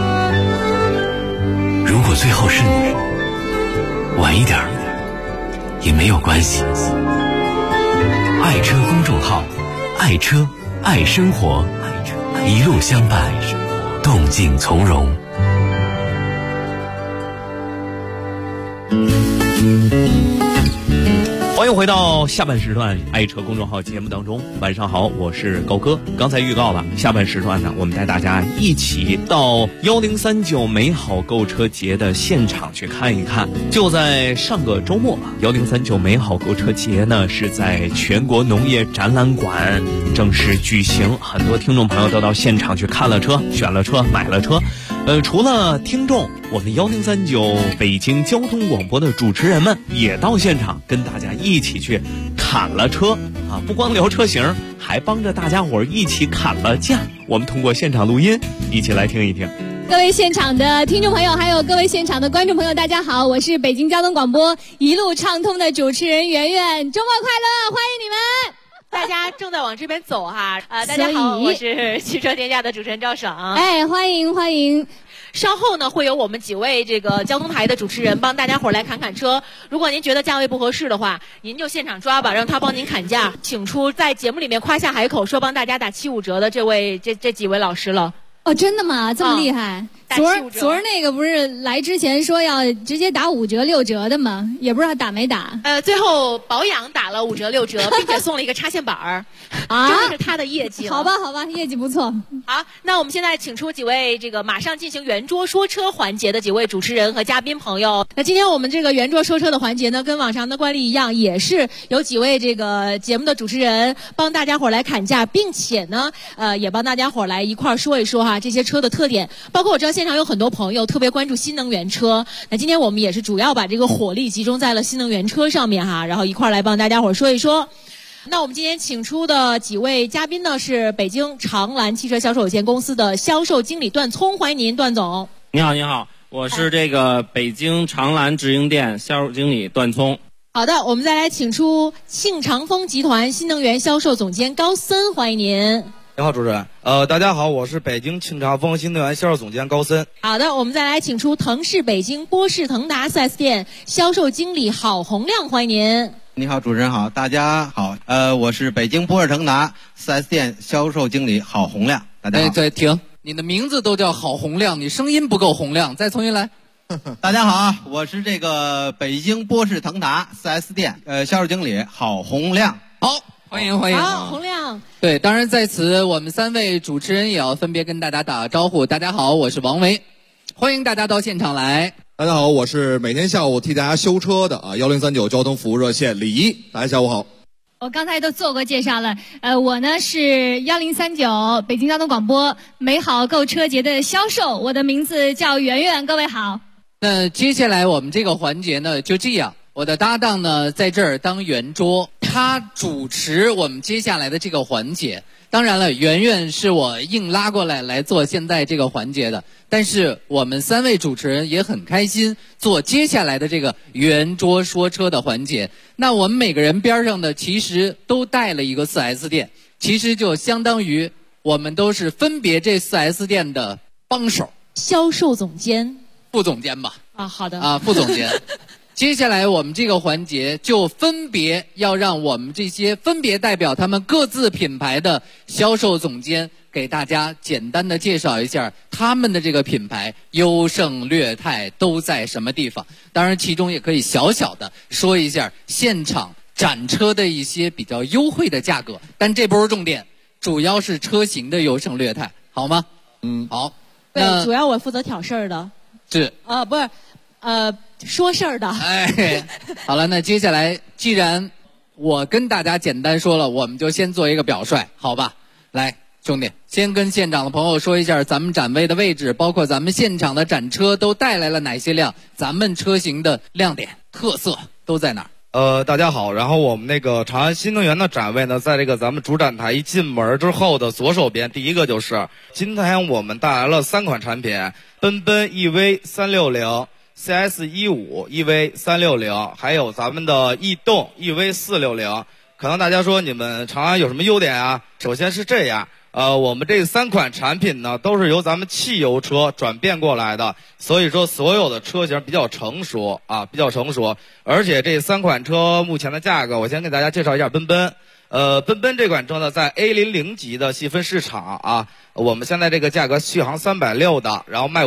如果最后是你，晚一点也没有关系。爱车公众号，爱车爱生活，一路相伴，动静从容。 欢迎回到下半时段爱车公众号节目当中，晚上好，我是高哥。刚才预告了，下半时段呢，我们带大家一起到1039美好购车节的现场去看一看。就在上个周末，1039美好购车节呢是在全国农业展览馆正式举行，很多听众朋友都到现场去看了车、选了车、买了车。除了听众，我们1039北京交通广播的主持人们也到现场跟大家一起去砍了车啊！不光聊车型，还帮着大家伙一起砍了价。我们通过现场录音一起来听一听。 各位现场的听众朋友，还有各位现场的观众朋友，大家好，我是北京交通广播一路畅通的主持人圆圆，周末快乐，欢迎你们！ 大家正在往这边走哈，大家好，我是汽车天下的主持人赵爽。 哎，欢迎欢迎。 稍后呢，会有我们几位这个交通台的主持人帮大家伙来砍砍车。如果您觉得价位不合适的话，您就现场抓吧，让他帮您砍价。请出在节目里面夸下海口说帮大家打75折的这几位老师了。 哦，真的吗？这么厉害？昨儿那个不是来之前说要直接打5折6折的吗？也不知道打没打。 最后保养打了5折6折，并且送了一个插线板儿，这是他的业绩了。 好吧，好吧，业绩不错。 好，那我们现在请出几位这个马上进行圆桌说车环节的几位主持人和嘉宾朋友。那今天我们这个圆桌说车的环节呢，跟往常的惯例一样，也是有几位这个节目的主持人帮大家伙来砍价，并且呢，也帮大家伙来一块说一说哈这些车的特点。包括我知道现场有很多朋友特别关注新能源车，那今天我们也是主要把这个火力集中在了新能源车上面哈，然后一块来帮大家伙说一说。那我们今天请出的几位嘉宾呢，是北京长蓝汽车销售有限公司的销售经理段聪，欢迎您，段总。 你好，你好，我是这个北京长蓝直营店销售经理段聪。 好的，我们再来请出庆长丰集团新能源销售总监高森，欢迎您。 你好，主持人。大家好，我是北京庆长丰新能源销售总监高森。 好的，我们再来请出腾势北京波士腾达 4S 店销售经理郝洪亮，欢迎您。 你好，主持人好，大家好。我是北京波士腾达 4S 店销售经理郝洪亮。大家好。 对，停，你的名字都叫郝洪亮，你声音不够洪亮，再重新来。 大家好啊，我是这个北京波士腾达 4S 店销售经理郝洪亮。 好。欢迎欢迎， 好，洪亮。 对，当然在此我们3位主持人也要分别跟大家打招呼。大家好，我是王维，欢迎大家到现场来。 大家好，我是每天下午替大家修车的1039交通服务热线李一，大家下午好。 我刚才都做过介绍了，我呢是1039北京交通广播美好购车节的销售，我的名字叫圆圆，各位好。 那接下来我们这个环节呢就这样，我的搭档呢在这儿当圆桌。 他主持我们接下来的这个环节。当然了，圆圆是我硬拉过来做现在这个环节的，但是我们3位主持人也很开心做接下来的这个圆桌说车的环节。那我们每个人边上的其实都带了一个 4S 店，其实就相当于我们都是分别这 4S 店的帮手， 销售总监、 副总监吧。 啊，好的。 啊，副总监。接下来我们这个环节就分别要让我们这些分别代表他们各自品牌的销售总监给大家简单的介绍一下他们的这个品牌优胜劣汰都在什么地方。当然其中也可以小小的说一下现场展车的一些比较优惠的价格，但这不是重点，主要是车型的优胜劣汰，好吗？好。 对，主要我负责挑事儿的。 是。 不是，说事儿的。 哎，好了，那接下来既然我跟大家简单说了，我们就先做一个表率，好吧？来，兄弟，先跟现场的朋友说一下咱们展位的位置，包括咱们现场的展车都带来了哪些辆，咱们车型的亮点、特色都在哪儿？ 大家好，然后我们那个长安新能源的展位呢，在这个咱们主展台一进门之后的左手边，第一个就是今天我们带来了3款产品，奔奔 EV360。CS15 EV360，还有咱们的逸动 EV460。可能大家说你们长安有什么优点啊？首先是这样，我们这3款产品呢都是由咱们汽油车转变过来的，所以说所有的车型比较成熟啊，比较成熟。而且这3款车目前的价格，我先给大家介绍一下奔奔。奔奔这款车呢，在 A00级的细分市场啊，我们现在这个价格续航360的，然后卖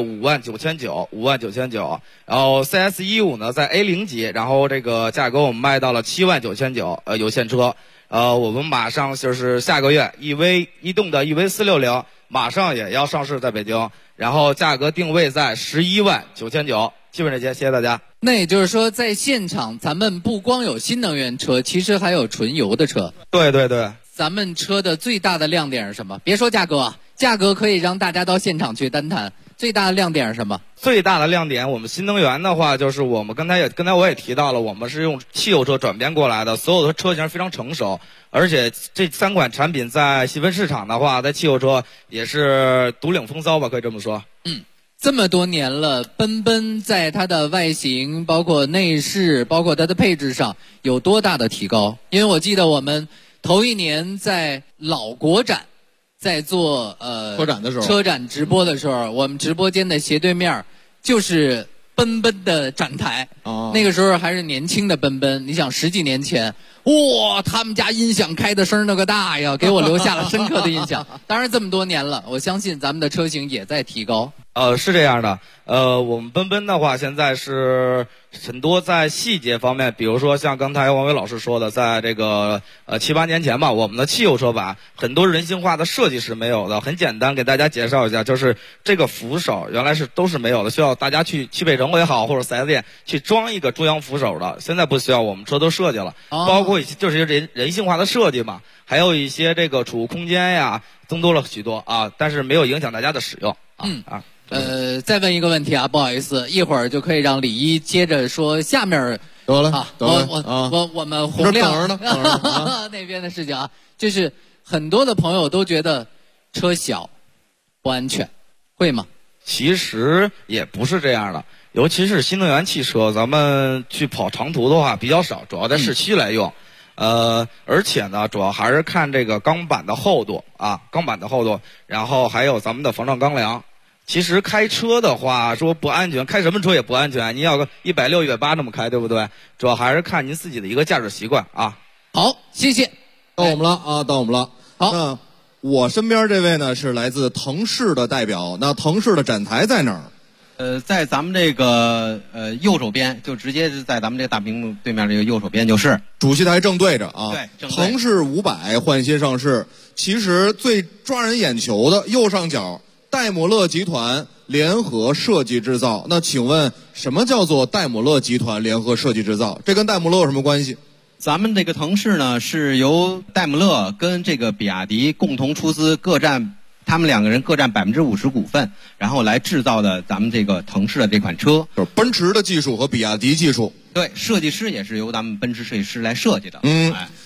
59900，59900。然后 CS15 呢，在 A0级，然后这个价格我们卖到了79900，有现车。我们马上就是下个月逸动的 EV460马上也要上市在北京，然后价格定位在119900。基本这些，谢谢大家。 那也就是说，在现场咱们不光有新能源车，其实还有纯油的车。 对对对。 咱们车的最大的亮点是什么？别说价格，价格可以让大家到现场去单谈。最大的亮点是什么？ 最大的亮点，我们新能源的话，就是我们刚才我也提到了，我们是用汽油车转变过来的，所有的车型非常成熟，而且这3款产品在细分市场的话，在汽油车也是独领风骚吧，可以这么说。 这么多年了，奔奔在它的外形、包括内饰、包括它的配置上有多大的提高？因为我记得我们头一年在老国展，在做车展直播的时候，我们直播间的斜对面就是奔奔的展台。那个时候还是年轻的奔奔，你想10几年前，哇，他们家音响开的声那个大呀，给我留下了深刻的印象。当然这么多年了，我相信咱们的车型也在提高。 是这样的，我们奔奔的话，现在是很多在细节方面，比如说像刚才王伟老师说的，在这个7、8年前吧，我们的汽油车版很多人性化的设计是没有的。很简单，给大家介绍一下，就是这个扶手原来都是没有的，需要大家去北城也好，或者4S店去装一个中央扶手的。现在不需要，我们车都设计了，包括就是人性化的设计嘛，还有一些这个储物空间呀，增多了许多啊，但是没有影响大家的使用。 再问一个问题啊，不好意思，一会儿就可以让李一接着说下面。 得了， 我们洪亮那边的事情啊，就是很多的朋友都觉得车小不安全，会吗？ 其实也不是这样的，尤其是新能源汽车，咱们去跑长途的话比较少，主要在市区来用。而且呢，主要还是看这个钢板的厚度啊，钢板的厚度，然后还有咱们的防撞钢梁。其实开车的话说不安全，开什么车也不安全。你要个160、180这么开，对不对？主要还是看您自己的一个驾驶习惯啊。 好，谢谢。 到我们了啊，到我们了。好，那我身边这位呢是来自腾势的代表。那腾势的展台在哪儿？ 在咱们这个右手边，就直接是在咱们这个大屏幕对面这个右手边就是。 主席台正对着啊。 对，正对。 腾势500换新上市，其实最抓人眼球的右上角。戴姆勒集团联合设计制造，那请问什么叫做戴姆勒集团联合设计制造？这跟戴姆勒有什么关系？ 咱们这个腾势呢，是由戴姆勒跟这个比亚迪共同出资，他们2个人各占50%股份，然后来制造的咱们这个腾势的这款车， 就是奔驰的技术和比亚迪技术。 对，设计师也是由咱们奔驰设计师来设计的。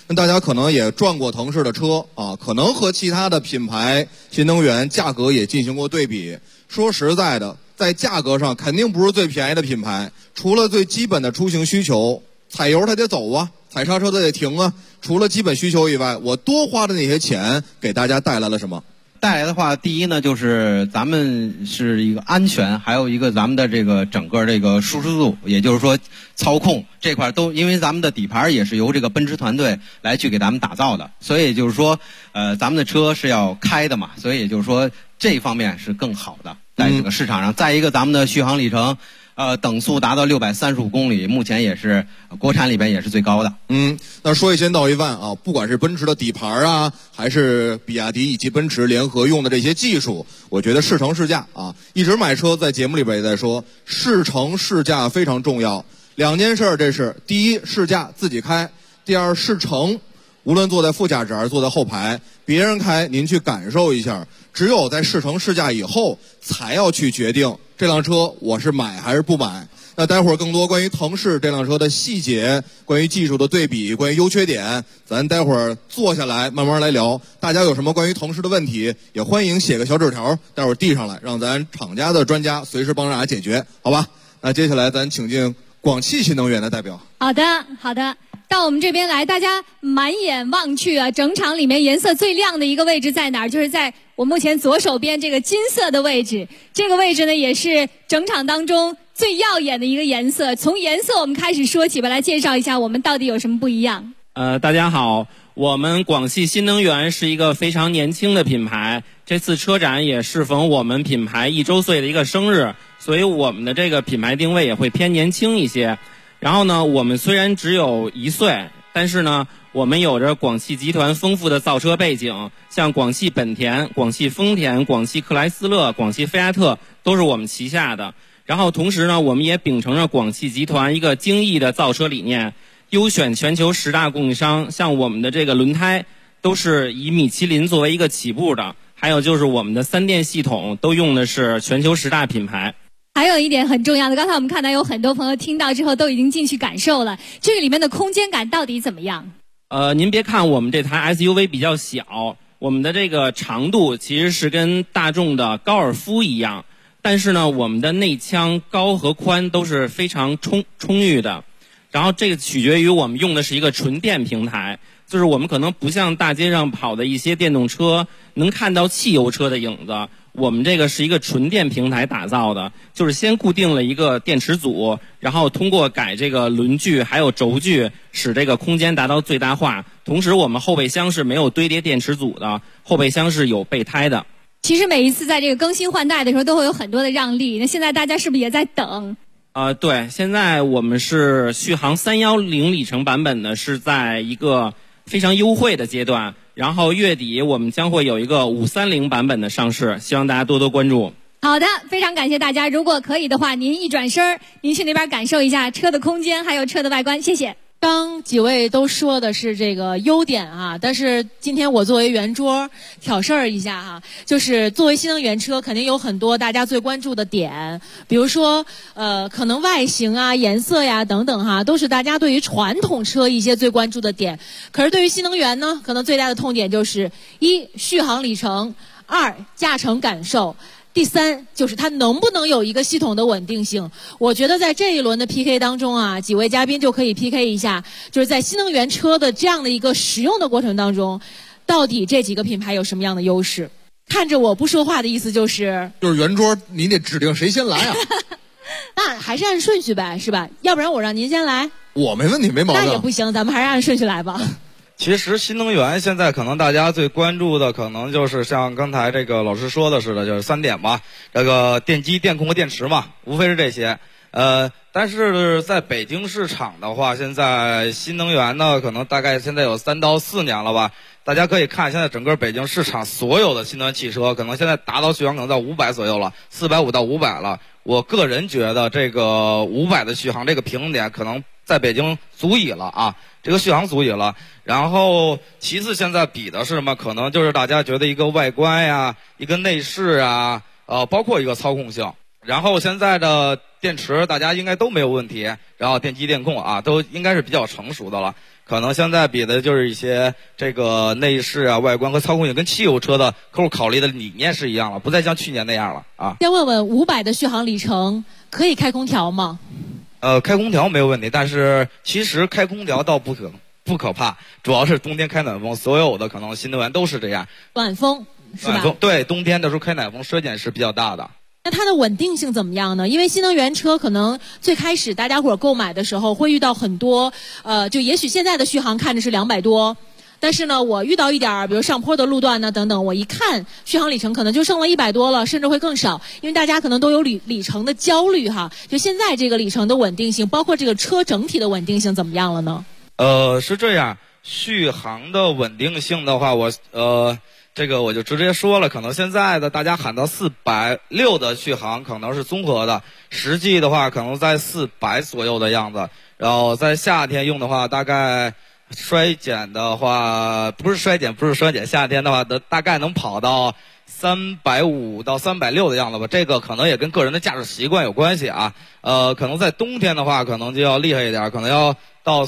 那大家可能也转过腾势的车啊，可能和其他的品牌新能源价格也进行过对比。说实在的，在价格上肯定不是最便宜的品牌，除了最基本的出行需求，踩油它得走啊，踩刹车它得停啊，除了基本需求以外，我多花的那些钱给大家带来了什么？ 带来的话，第一呢，就是咱们是一个安全，还有一个咱们的这个整个这个舒适度，也就是说操控这块都，因为咱们的底盘也是由这个奔驰团队来去给咱们打造的，所以就是说，咱们的车是要开的嘛，所以就是说这方面是更好的，在这个市场上。再一个，咱们的续航里程。等速达到635公里，目前也是国产里边也是最高的。 那说一千道一万啊，不管是奔驰的底盘啊，还是比亚迪以及奔驰联合用的这些技术，我觉得试乘试驾啊，一直买车在节目里边也在说，试乘试驾非常重要。两件事，这是第一，试驾自己开；第二，试乘。无论坐在副驾驶还是坐在后排，别人开您去感受一下，只有在试乘试驾以后才要去决定这辆车我是买还是不买。那待会儿更多关于腾势这辆车的细节，关于技术的对比，关于优缺点，咱待会儿坐下来慢慢来聊。大家有什么关于腾势的问题，也欢迎写个小纸条，待会儿递上来，让咱厂家的专家随时帮大家解决，好吧？那接下来咱请进广汽新能源的代表。 好的，好的。到我们这边来，大家满眼望去啊，整场里面颜色最亮的一个位置在哪儿？就是在我目前左手边这个金色的位置。这个位置呢，也是整场当中最耀眼的一个颜色。从颜色我们开始说起吧，来介绍一下我们到底有什么不一样。 大家好，我们广汽新能源是一个非常年轻的品牌。这次车展也适逢我们品牌1周岁的一个生日，所以我们的这个品牌定位也会偏年轻一些。然后呢，我们虽然只有1岁，但是呢，我们有着广汽集团丰富的造车背景，像广汽本田、广汽丰田、广汽克莱斯勒、广汽菲亚特都是我们旗下的。然后同时呢，我们也秉承着广汽集团一个精益的造车理念，优选全球10大供应商，像我们的这个轮胎都是以米其林作为一个起步的，还有就是我们的3电系统都用的是全球10大品牌。 还有一点很重要的，刚才我们看到有很多朋友听到之后都已经进去感受了，这个里面的空间感到底怎么样？ 您别看我们这台 SUV 比较小，我们的这个长度其实是跟大众的高尔夫一样，但是呢，我们的内腔高和宽都是非常充裕的。然后这个取决于我们用的是一个纯电平台，就是我们可能不像大街上跑的一些电动车能看到汽油车的影子，我们这个是一个纯电平台打造的，就是先固定了一个电池组，然后通过改这个轮距还有轴距，使这个空间达到最大化。同时我们后备箱是没有堆叠电池组的，后备箱是有备胎的。 其实每一次在这个更新换代的时候都会有很多的让利，那现在大家是不是也在等？ 对，现在我们是续航310里程版本的是在一个非常优惠的阶段，然后月底我们将会有一个530版本的上市，希望大家多多关注。 好的，非常感谢大家，如果可以的话，您一转身，您去那边感受一下车的空间还有车的外观，谢谢。 刚几位都说的是这个优点啊，但是今天我作为圆桌挑事儿一下哈，就是作为新能源车，肯定有很多大家最关注的点，比如说可能外形啊、颜色呀等等哈，都是大家对于传统车一些最关注的点。可是对于新能源呢，可能最大的痛点就是1续航里程，2驾乘感受。第3就是它能不能有一个系统的稳定性。我觉得在这一轮的 PK 当中啊，几位嘉宾就可以 PK 一下，就是在新能源车的这样的一个使用的过程当中，到底这几个品牌有什么样的优势。看着我不说话的意思就是圆桌你得指定谁先来啊。 那还是按顺序呗，是吧？要不然我让您先来。 我没问题，没毛病。 那也不行，咱们还是按顺序来吧。 其实新能源现在可能大家最关注的可能就是像刚才这个老师说的似的，就是3点吧，这个电机、电控和电池嘛，无非是这些。但是在北京市场的话，现在新能源呢，可能大概现在有3到4年了吧。大家可以看现在整个北京市场所有的新能源汽车，可能现在达到续航可能在500左右了，450到500了。我个人觉得这个500的续航这个平衡点可能在北京足矣了啊，这个续航足矣了。然后其次现在比的是什么？可能就是大家觉得一个外观呀，一个内饰啊，包括一个操控性。 然后现在的电池大家应该都没有问题，然后电机电控啊都应该是比较成熟的了。可能现在比的就是一些这个内饰啊、外观和操控性跟汽油车的客户考虑的理念是一样了，不再像去年那样了啊。 先问问500的续航里程可以开空调吗？ 开空调没有问题，但是其实开空调倒不可怕，主要是冬天开暖风，所有的可能新能源都是这样。 暖风是吧？ 暖风对，冬天的时候开暖风衰减是比较大的。 那它的稳定性怎么样呢？因为新能源车可能最开始大家伙购买的时候会遇到很多，就也许现在的续航看着是200多，但是呢，我遇到一点比如上坡的路段呢等等，我一看续航里程可能就剩了100多了，甚至会更少，因为大家可能都有里程的焦虑哈。就现在这个里程的稳定性，包括这个车整体的稳定性怎么样了呢？ 是这样，续航的稳定性的话，这个我就直接说了，可能现在的大家喊到460的续航可能是综合的，实际的话可能在400左右的样子。然后在夏天用的话，大概衰减的话不是衰减，夏天的话大概能跑到350到360的样子吧。这个可能也跟个人的驾驶习惯有关系啊。可能在冬天的话，可能就要厉害一点，可能要到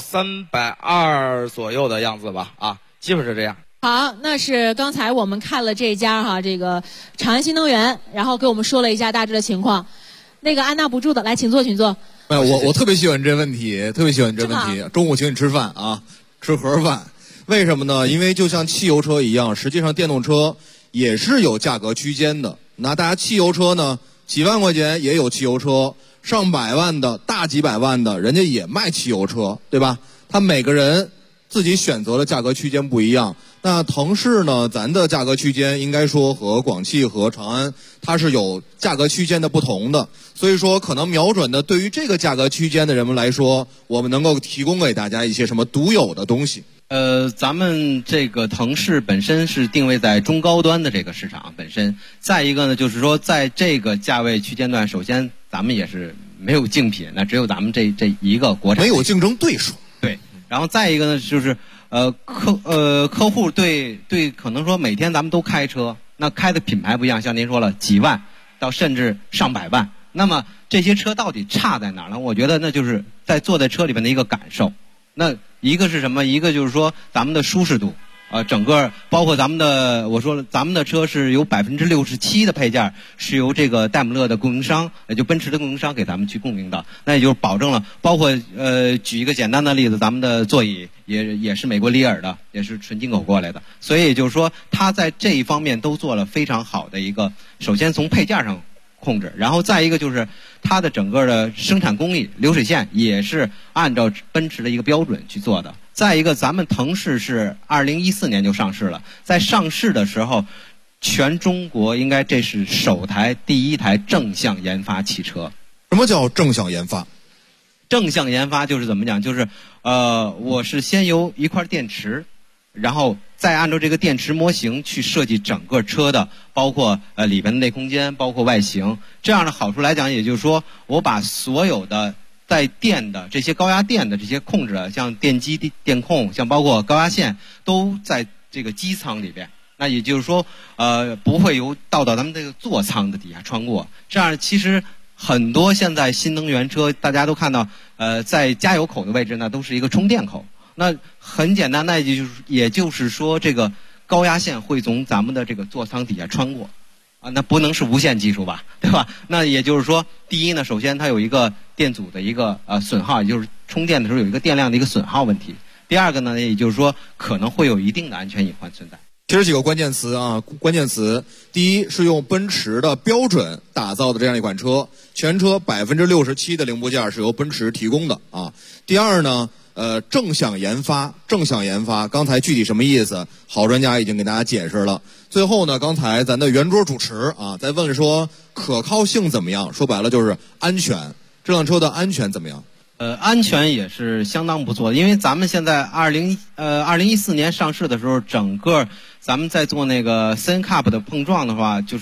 320左右的样子吧啊，基本是这样。 好，那是刚才我们看了这家哈，这个长安新能源，然后给我们说了一下大致的情况。那个按捺不住的，来，请坐，请坐。 没有，我特别喜欢这问题，特别喜欢这问题。中午请你吃饭啊，吃盒饭。为什么呢？因为就像汽油车一样，实际上电动车也是有价格区间的。那大家汽油车呢，几万块钱也有汽油车，上百万的、大几百万的，人家也卖汽油车，对吧？他每个人自己选择的价格区间不一样。那腾势呢，咱的价格区间应该说和广汽和长安它是有价格区间的不同的，所以说可能瞄准的对于这个价格区间的人们来说，我们能够提供给大家一些什么独有的东西。 咱们这个腾势本身是定位在中高端的这个市场本身，再一个呢，就是说在这个价位区间段，首先咱们也是没有竞品，那只有咱们这一个国产， 没有竞争对手。 对，然后再一个呢，就是客户对可能说每天咱们都开车，那开的品牌不一样，像您说了几万到甚至上百万，那么这些车到底差在哪儿呢？我觉得那就是在坐在车里面的一个感受。那一个是什么？一个就是说咱们的舒适度，整个包括咱们的，我说了，咱们的车是有67%的配件是由这个戴姆勒的供应商，也就奔驰的供应商给咱们去供应的，那也就是保证了，包括举一个简单的例子，咱们的座椅也是美国里尔的，也是纯进口过来的，所以也就是说，它在这一方面都做了非常好的一个，首先从配件上控制，然后再一个就是它的整个的生产工艺流水线也是按照奔驰的一个标准去做的。再一个，咱们腾势是2014年就上市了，在上市的时候，全中国应该这是第一台正向研发汽车。 什么叫正向研发？ 正向研发就是怎么讲？就是我是先由一块电池，然后再按照这个电池模型去设计整个车的，包括里边的内空间，包括外形。这样的好处来讲，也就是说，我把所有的带电的这些高压电的这些控制，像电机、电控，像包括高压线，都在这个机舱里边。那也就是说，不会到咱们这个座舱的底下穿过。这样其实很多现在新能源车，大家都看到，在加油口的位置呢，都是一个充电口。那很简单，那也就是说，这个高压线会从咱们的这个座舱底下穿过。那不能是无线技术吧，对吧？那也就是说，第一呢，首先它有一个电阻的一个损耗，也就是充电的时候有一个电量的一个损耗问题。第二个呢，也就是说可能会有一定的安全隐患存在。 其实几个关键词啊，第一是用奔驰的标准打造的这样一款车，全车67%的零部件是由奔驰提供的啊。第二呢，正向研发，刚才具体什么意思？好专家已经给大家解释了。最后呢，刚才咱的圆桌主持啊，在问说可靠性怎么样？说白了就是安全，这辆车的安全怎么样？ 安全也是相当不错的，因为咱们现在2014年上市的时候，整个咱们在做那个 CN Cup 的碰撞的话，就是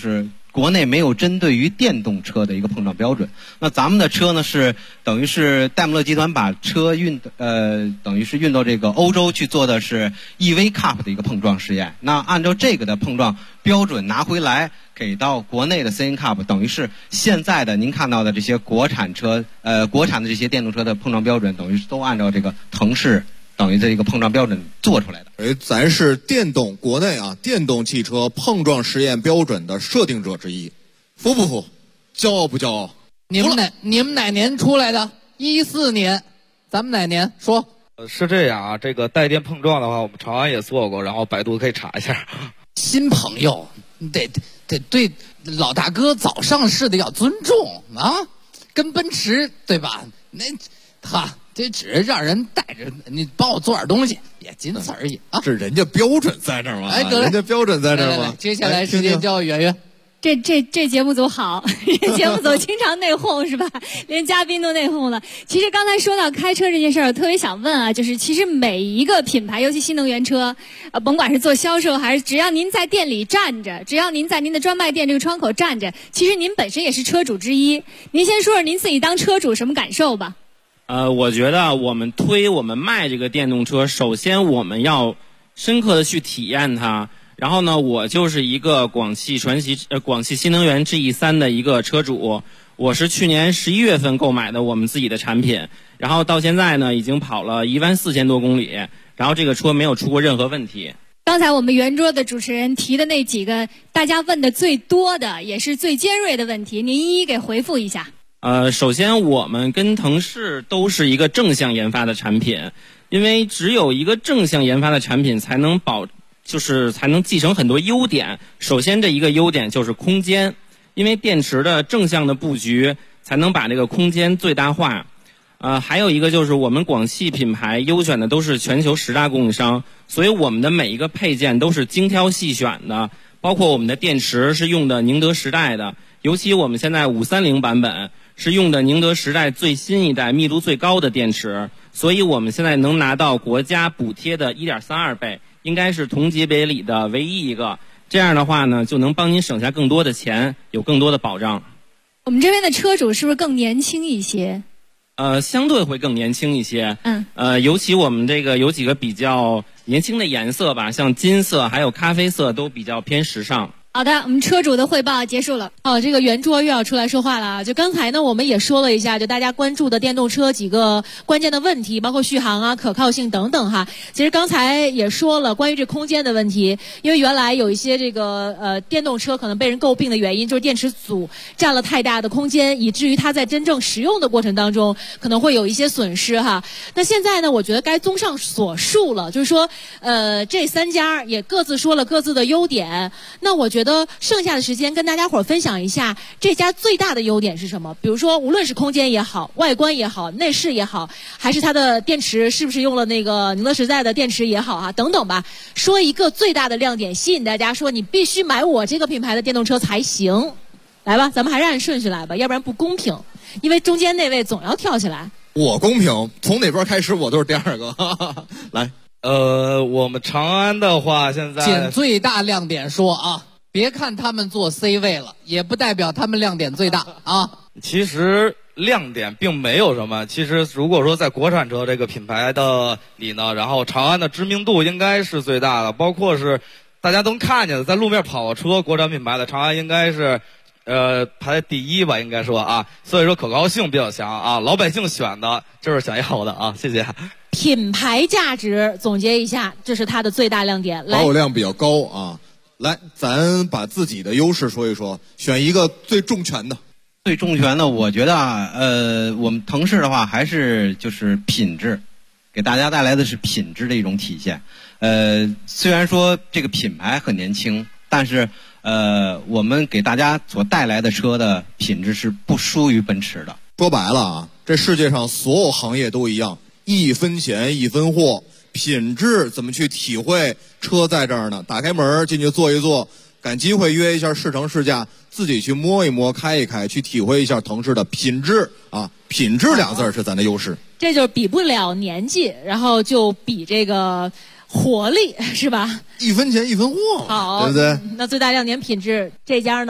国内没有针对于电动车的一个碰撞标准。那咱们的车呢是等于是戴姆勒集团把车等于是运到这个欧洲去做的是 EV Cup 的一个碰撞实验。那按照这个的碰撞标准拿回来给到国内的 CN Cup， 等于是现在的您看到的这些国产车国产的这些电动车的碰撞标准，等于都按照这个腾势等于这个碰撞标准做出来的。 咱是国内电动汽车碰撞实验标准的设定者之一，服不服？骄傲不骄傲？ 你们哪年出来的？14年，咱们哪年说？ 是这样啊，这个带电碰撞的话，我们长安也做过，然后百度可以查一下。 新朋友得对老大哥早上市的要尊重啊，跟奔驰对吧？这只是让人带着你帮我做点东西，也仅此而已啊！ 这人家标准在这儿吗？ 哎，得嘞， 人家标准在这儿吗？ 接下来时间交给圆圆。 这节目组好，节目组经常内讧是吧？连嘉宾都内讧了。其实刚才说到开车这件事儿，我特别想问啊，就是其实每一个品牌，尤其新能源车，甭管是做销售还是只要您在店里站着，只要您在您的专卖店这个窗口站着，其实您本身也是车主之一。您先说说您自己当车主什么感受吧。 我觉得我们卖这个电动车，首先我们要深刻的去体验它。然后呢，我就是一个广汽新能源 GE3 的一个车主，我是去年11月份购买的我们自己的产品，然后到现在呢已经跑了14000多公里，然后这个车没有出过任何问题。 刚才我们圆桌的主持人提的那几个大家问的最多的也是最尖锐的问题，您一一给回复一下。 首先我们跟腾势都是一个正向研发的产品，因为只有一个正向研发的产品才能继承很多优点。首先这一个优点就是空间，因为电池的正向的布局才能把这个空间最大化。还有一个就是我们广汽品牌优选的都是全球10大供应商，所以我们的每一个配件都是精挑细选的，包括我们的电池是用的宁德时代的，尤其我们现在530版本是用的宁德时代最新一代密度最高的电池，所以我们现在能拿到国家补贴的 1.32 倍，应该是同级别里的唯一一个。这样的话呢，就能帮您省下更多的钱，有更多的保障。 我们这边的车主是不是更年轻一些？ 相对会更年轻一些。尤其我们这个有几个比较年轻的颜色吧，像金色还有咖啡色都比较偏时尚。 好的，我们车主的汇报结束了。 这个圆桌又要出来说话了啊！就刚才呢，我们也说了一下，就大家关注的电动车几个关键的问题，包括续航啊、可靠性等等哈。其实刚才也说了关于这空间的问题，因为原来有一些这个电动车可能被人诟病的原因，就是电池组占了太大的空间，以至于它在真正使用的过程当中可能会有一些损失哈。那现在呢，我觉得该综上所述了，就是说这3家也各自说了各自的优点。那我觉得剩下的时间跟大家伙分享一下这家最大的优点是什么。比如说无论是空间也好，外观也好，内饰也好，还是它的电池是不是用了那个宁德时代的电池也好啊，等等吧，说一个最大的亮点，吸引大家说你必须买我这个品牌的电动车才行。来吧，咱们还是按顺序来吧，要不然不公平，因为中间那位总要跳起来。 我公平，从哪边开始我都是第2个。来， 我们长安的话现在捡最大亮点说啊，别看他们坐 C 位了，也不代表他们亮点最大啊。 其实亮点并没有什么。其实如果说在国产车这个品牌的里呢，然后长安的知名度应该是最大的，包括是大家都看见的，在路面跑车国产品牌的长安应该是排第1吧，应该说啊。所以说可靠性比较强啊，老百姓选的就是想要的啊。谢谢。 品牌价值总结一下，这是它的最大亮点。 保有量比较高啊。来，咱把自己的优势说一说，选一个最重拳的。 最重拳的，我觉得我们腾势的话还是就是品质，给大家带来的是品质的一种体现。虽然说这个品牌很年轻，但是我们给大家所带来的车的品质是不输于奔驰的。 说白了啊，这世界上所有行业都一样，一分钱一分货。品质怎么去体会？车在这儿呢，打开门进去坐一坐，赶机会约一下试乘试驾，自己去摸一摸开一开，去体会一下腾势的品质啊。品质2字是咱的优势。 这就是比不了年纪，然后就比这个活力，是吧？ 一分钱一分货， 好， 对不对？ 那最大亮点品质这家呢？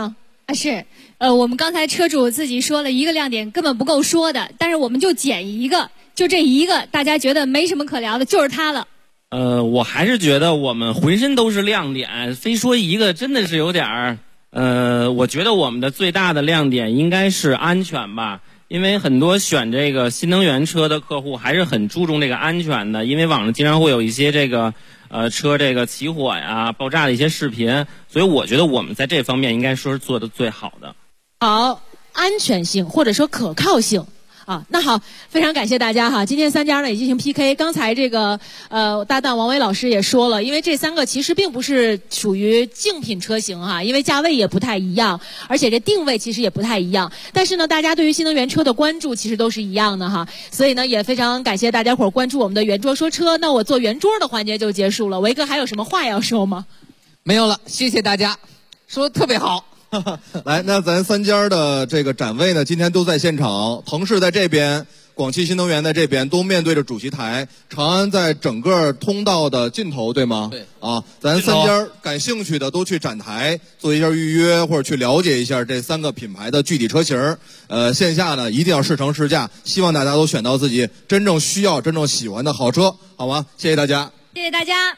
是，我们刚才车主自己说了一个亮点根本不够说的，但是我们就捡一个，就这一个，大家觉得没什么可聊的，就是它了。 我还是觉得我们浑身都是亮点，非说一个真的是有点儿。我觉得我们的最大的亮点应该是安全吧，因为很多选这个新能源车的客户还是很注重这个安全的，因为网上经常会有一些这个车这个起火呀、爆炸的一些视频，所以我觉得我们在这方面应该说是做的最好的。 好，安全性或者说可靠性。啊，那好，非常感谢大家哈。今天3家呢也进行 PK。刚才这个搭档王伟老师也说了，因为这3个其实并不是属于竞品车型哈，因为价位也不太一样，而且这定位其实也不太一样。但是呢，大家对于新能源车的关注其实都是一样的哈。所以呢，也非常感谢大家伙儿关注我们的圆桌说车。那我做圆桌的环节就结束了。维哥还有什么话要说吗？ 没有了，谢谢大家，说的特别好。 来，那咱3家的这个展位呢，今天都在现场。腾势在这边，广汽新能源在这边，都面对着主席台。长安在整个通道的尽头，对吗？对。啊，咱3家感兴趣的都去展台做一下预约，或者去了解一下这3个品牌的具体车型。线下呢一定要试乘试驾，希望大家都选到自己真正需要、真正喜欢的好车，好吗？谢谢大家。 谢谢大家。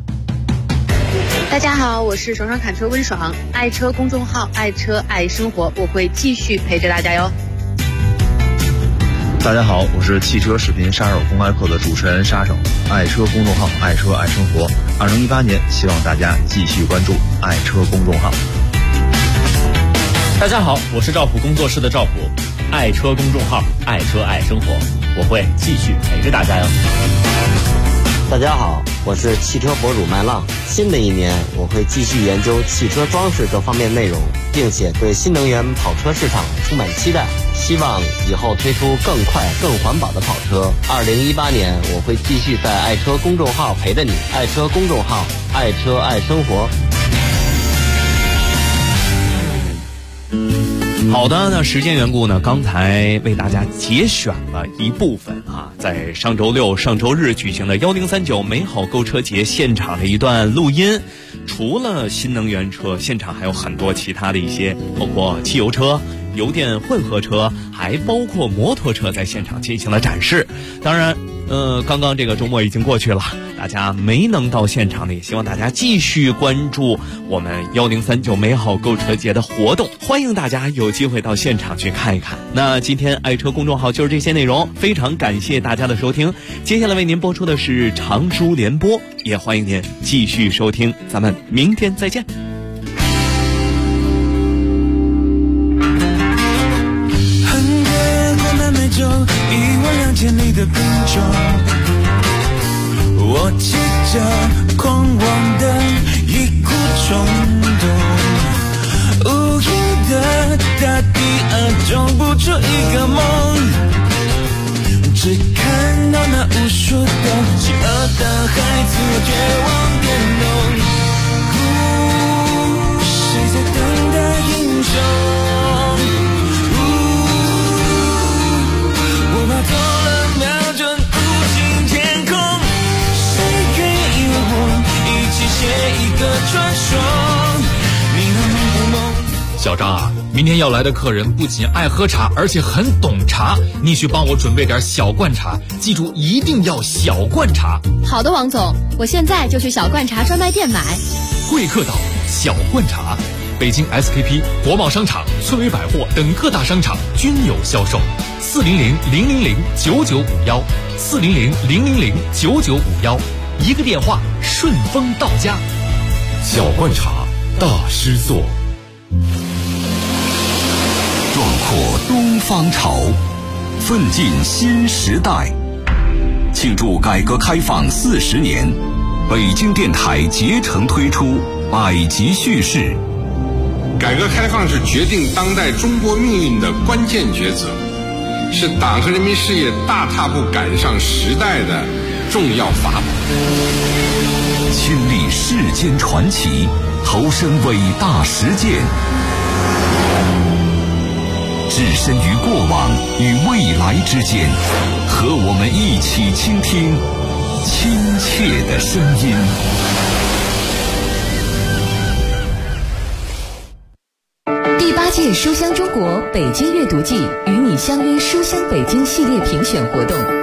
大家好，我是爽爽侃车温爽，爱车公众号爱车爱生活，我会继续陪着大家哟。 大家好，我是汽车视频杀手公开课的主持人沙手，爱车公众号爱车爱生活。2018年，希望大家继续关注爱车公众号。 大家好，我是赵普工作室的赵普，爱车公众号爱车爱生活，我会继续陪着大家哟。 大家好，我是汽车博主麦浪。新的一年，我会继续研究汽车装饰这方面内容，并且对新能源跑车市场充满期待。希望以后推出更快、更环保的跑车。2018年，我会继续在爱车公众号陪着你。爱车公众号，爱车爱生活。 好的，那时间缘故呢，刚才为大家节选了一部分啊，在上周六、上周日举行的1039美好购车节现场的一段录音。除了新能源车，现场还有很多其他的一些，包括汽油车、油电混合车，还包括摩托车在现场进行了展示。当然刚刚这个周末已经过去了，大家没能到现场的，也希望大家继续关注我们1039美好购车节的活动，欢迎大家有机会到现场去看一看。那今天爱车公众号就是这些内容，非常感谢大家的收听。接下来为您播出的是长舒联播，也欢迎您继续收听，咱们明天再见。 12000里的贫穷，我骑着狂妄的一股冲动，无垠的大地种不出一个梦，只看到那无数的饥饿的孩子绝望变浓，谁在等待英雄？我跑了瞄准无尽天空，谁可以与我一起写一个传说？你能不梦？ 小张啊，明天要来的客人不仅爱喝茶，而且很懂茶，你去帮我准备点小罐茶，记住一定要小罐茶。 好的，王总，我现在就去小罐茶专卖店买。 贵客岛小罐茶，北京 SKP、国贸商场、翠微百货等各大商场均有销售。400-000-9951，400-000-9951，一个电话，顺丰到家。 小罐茶，大师座。壮阔东方潮，奋进新时代。庆祝改革开放40年，北京电台竭诚推出百集叙事。 改革开放是决定当代中国命运的关键抉择，是党和人民事业大踏步赶上时代的重要法宝。 亲历世间传奇，投身伟大实践，置身于过往与未来之间，和我们一起倾听亲切的声音。 第8 借书香中国北京阅读季与你相约书香北京系列评选活动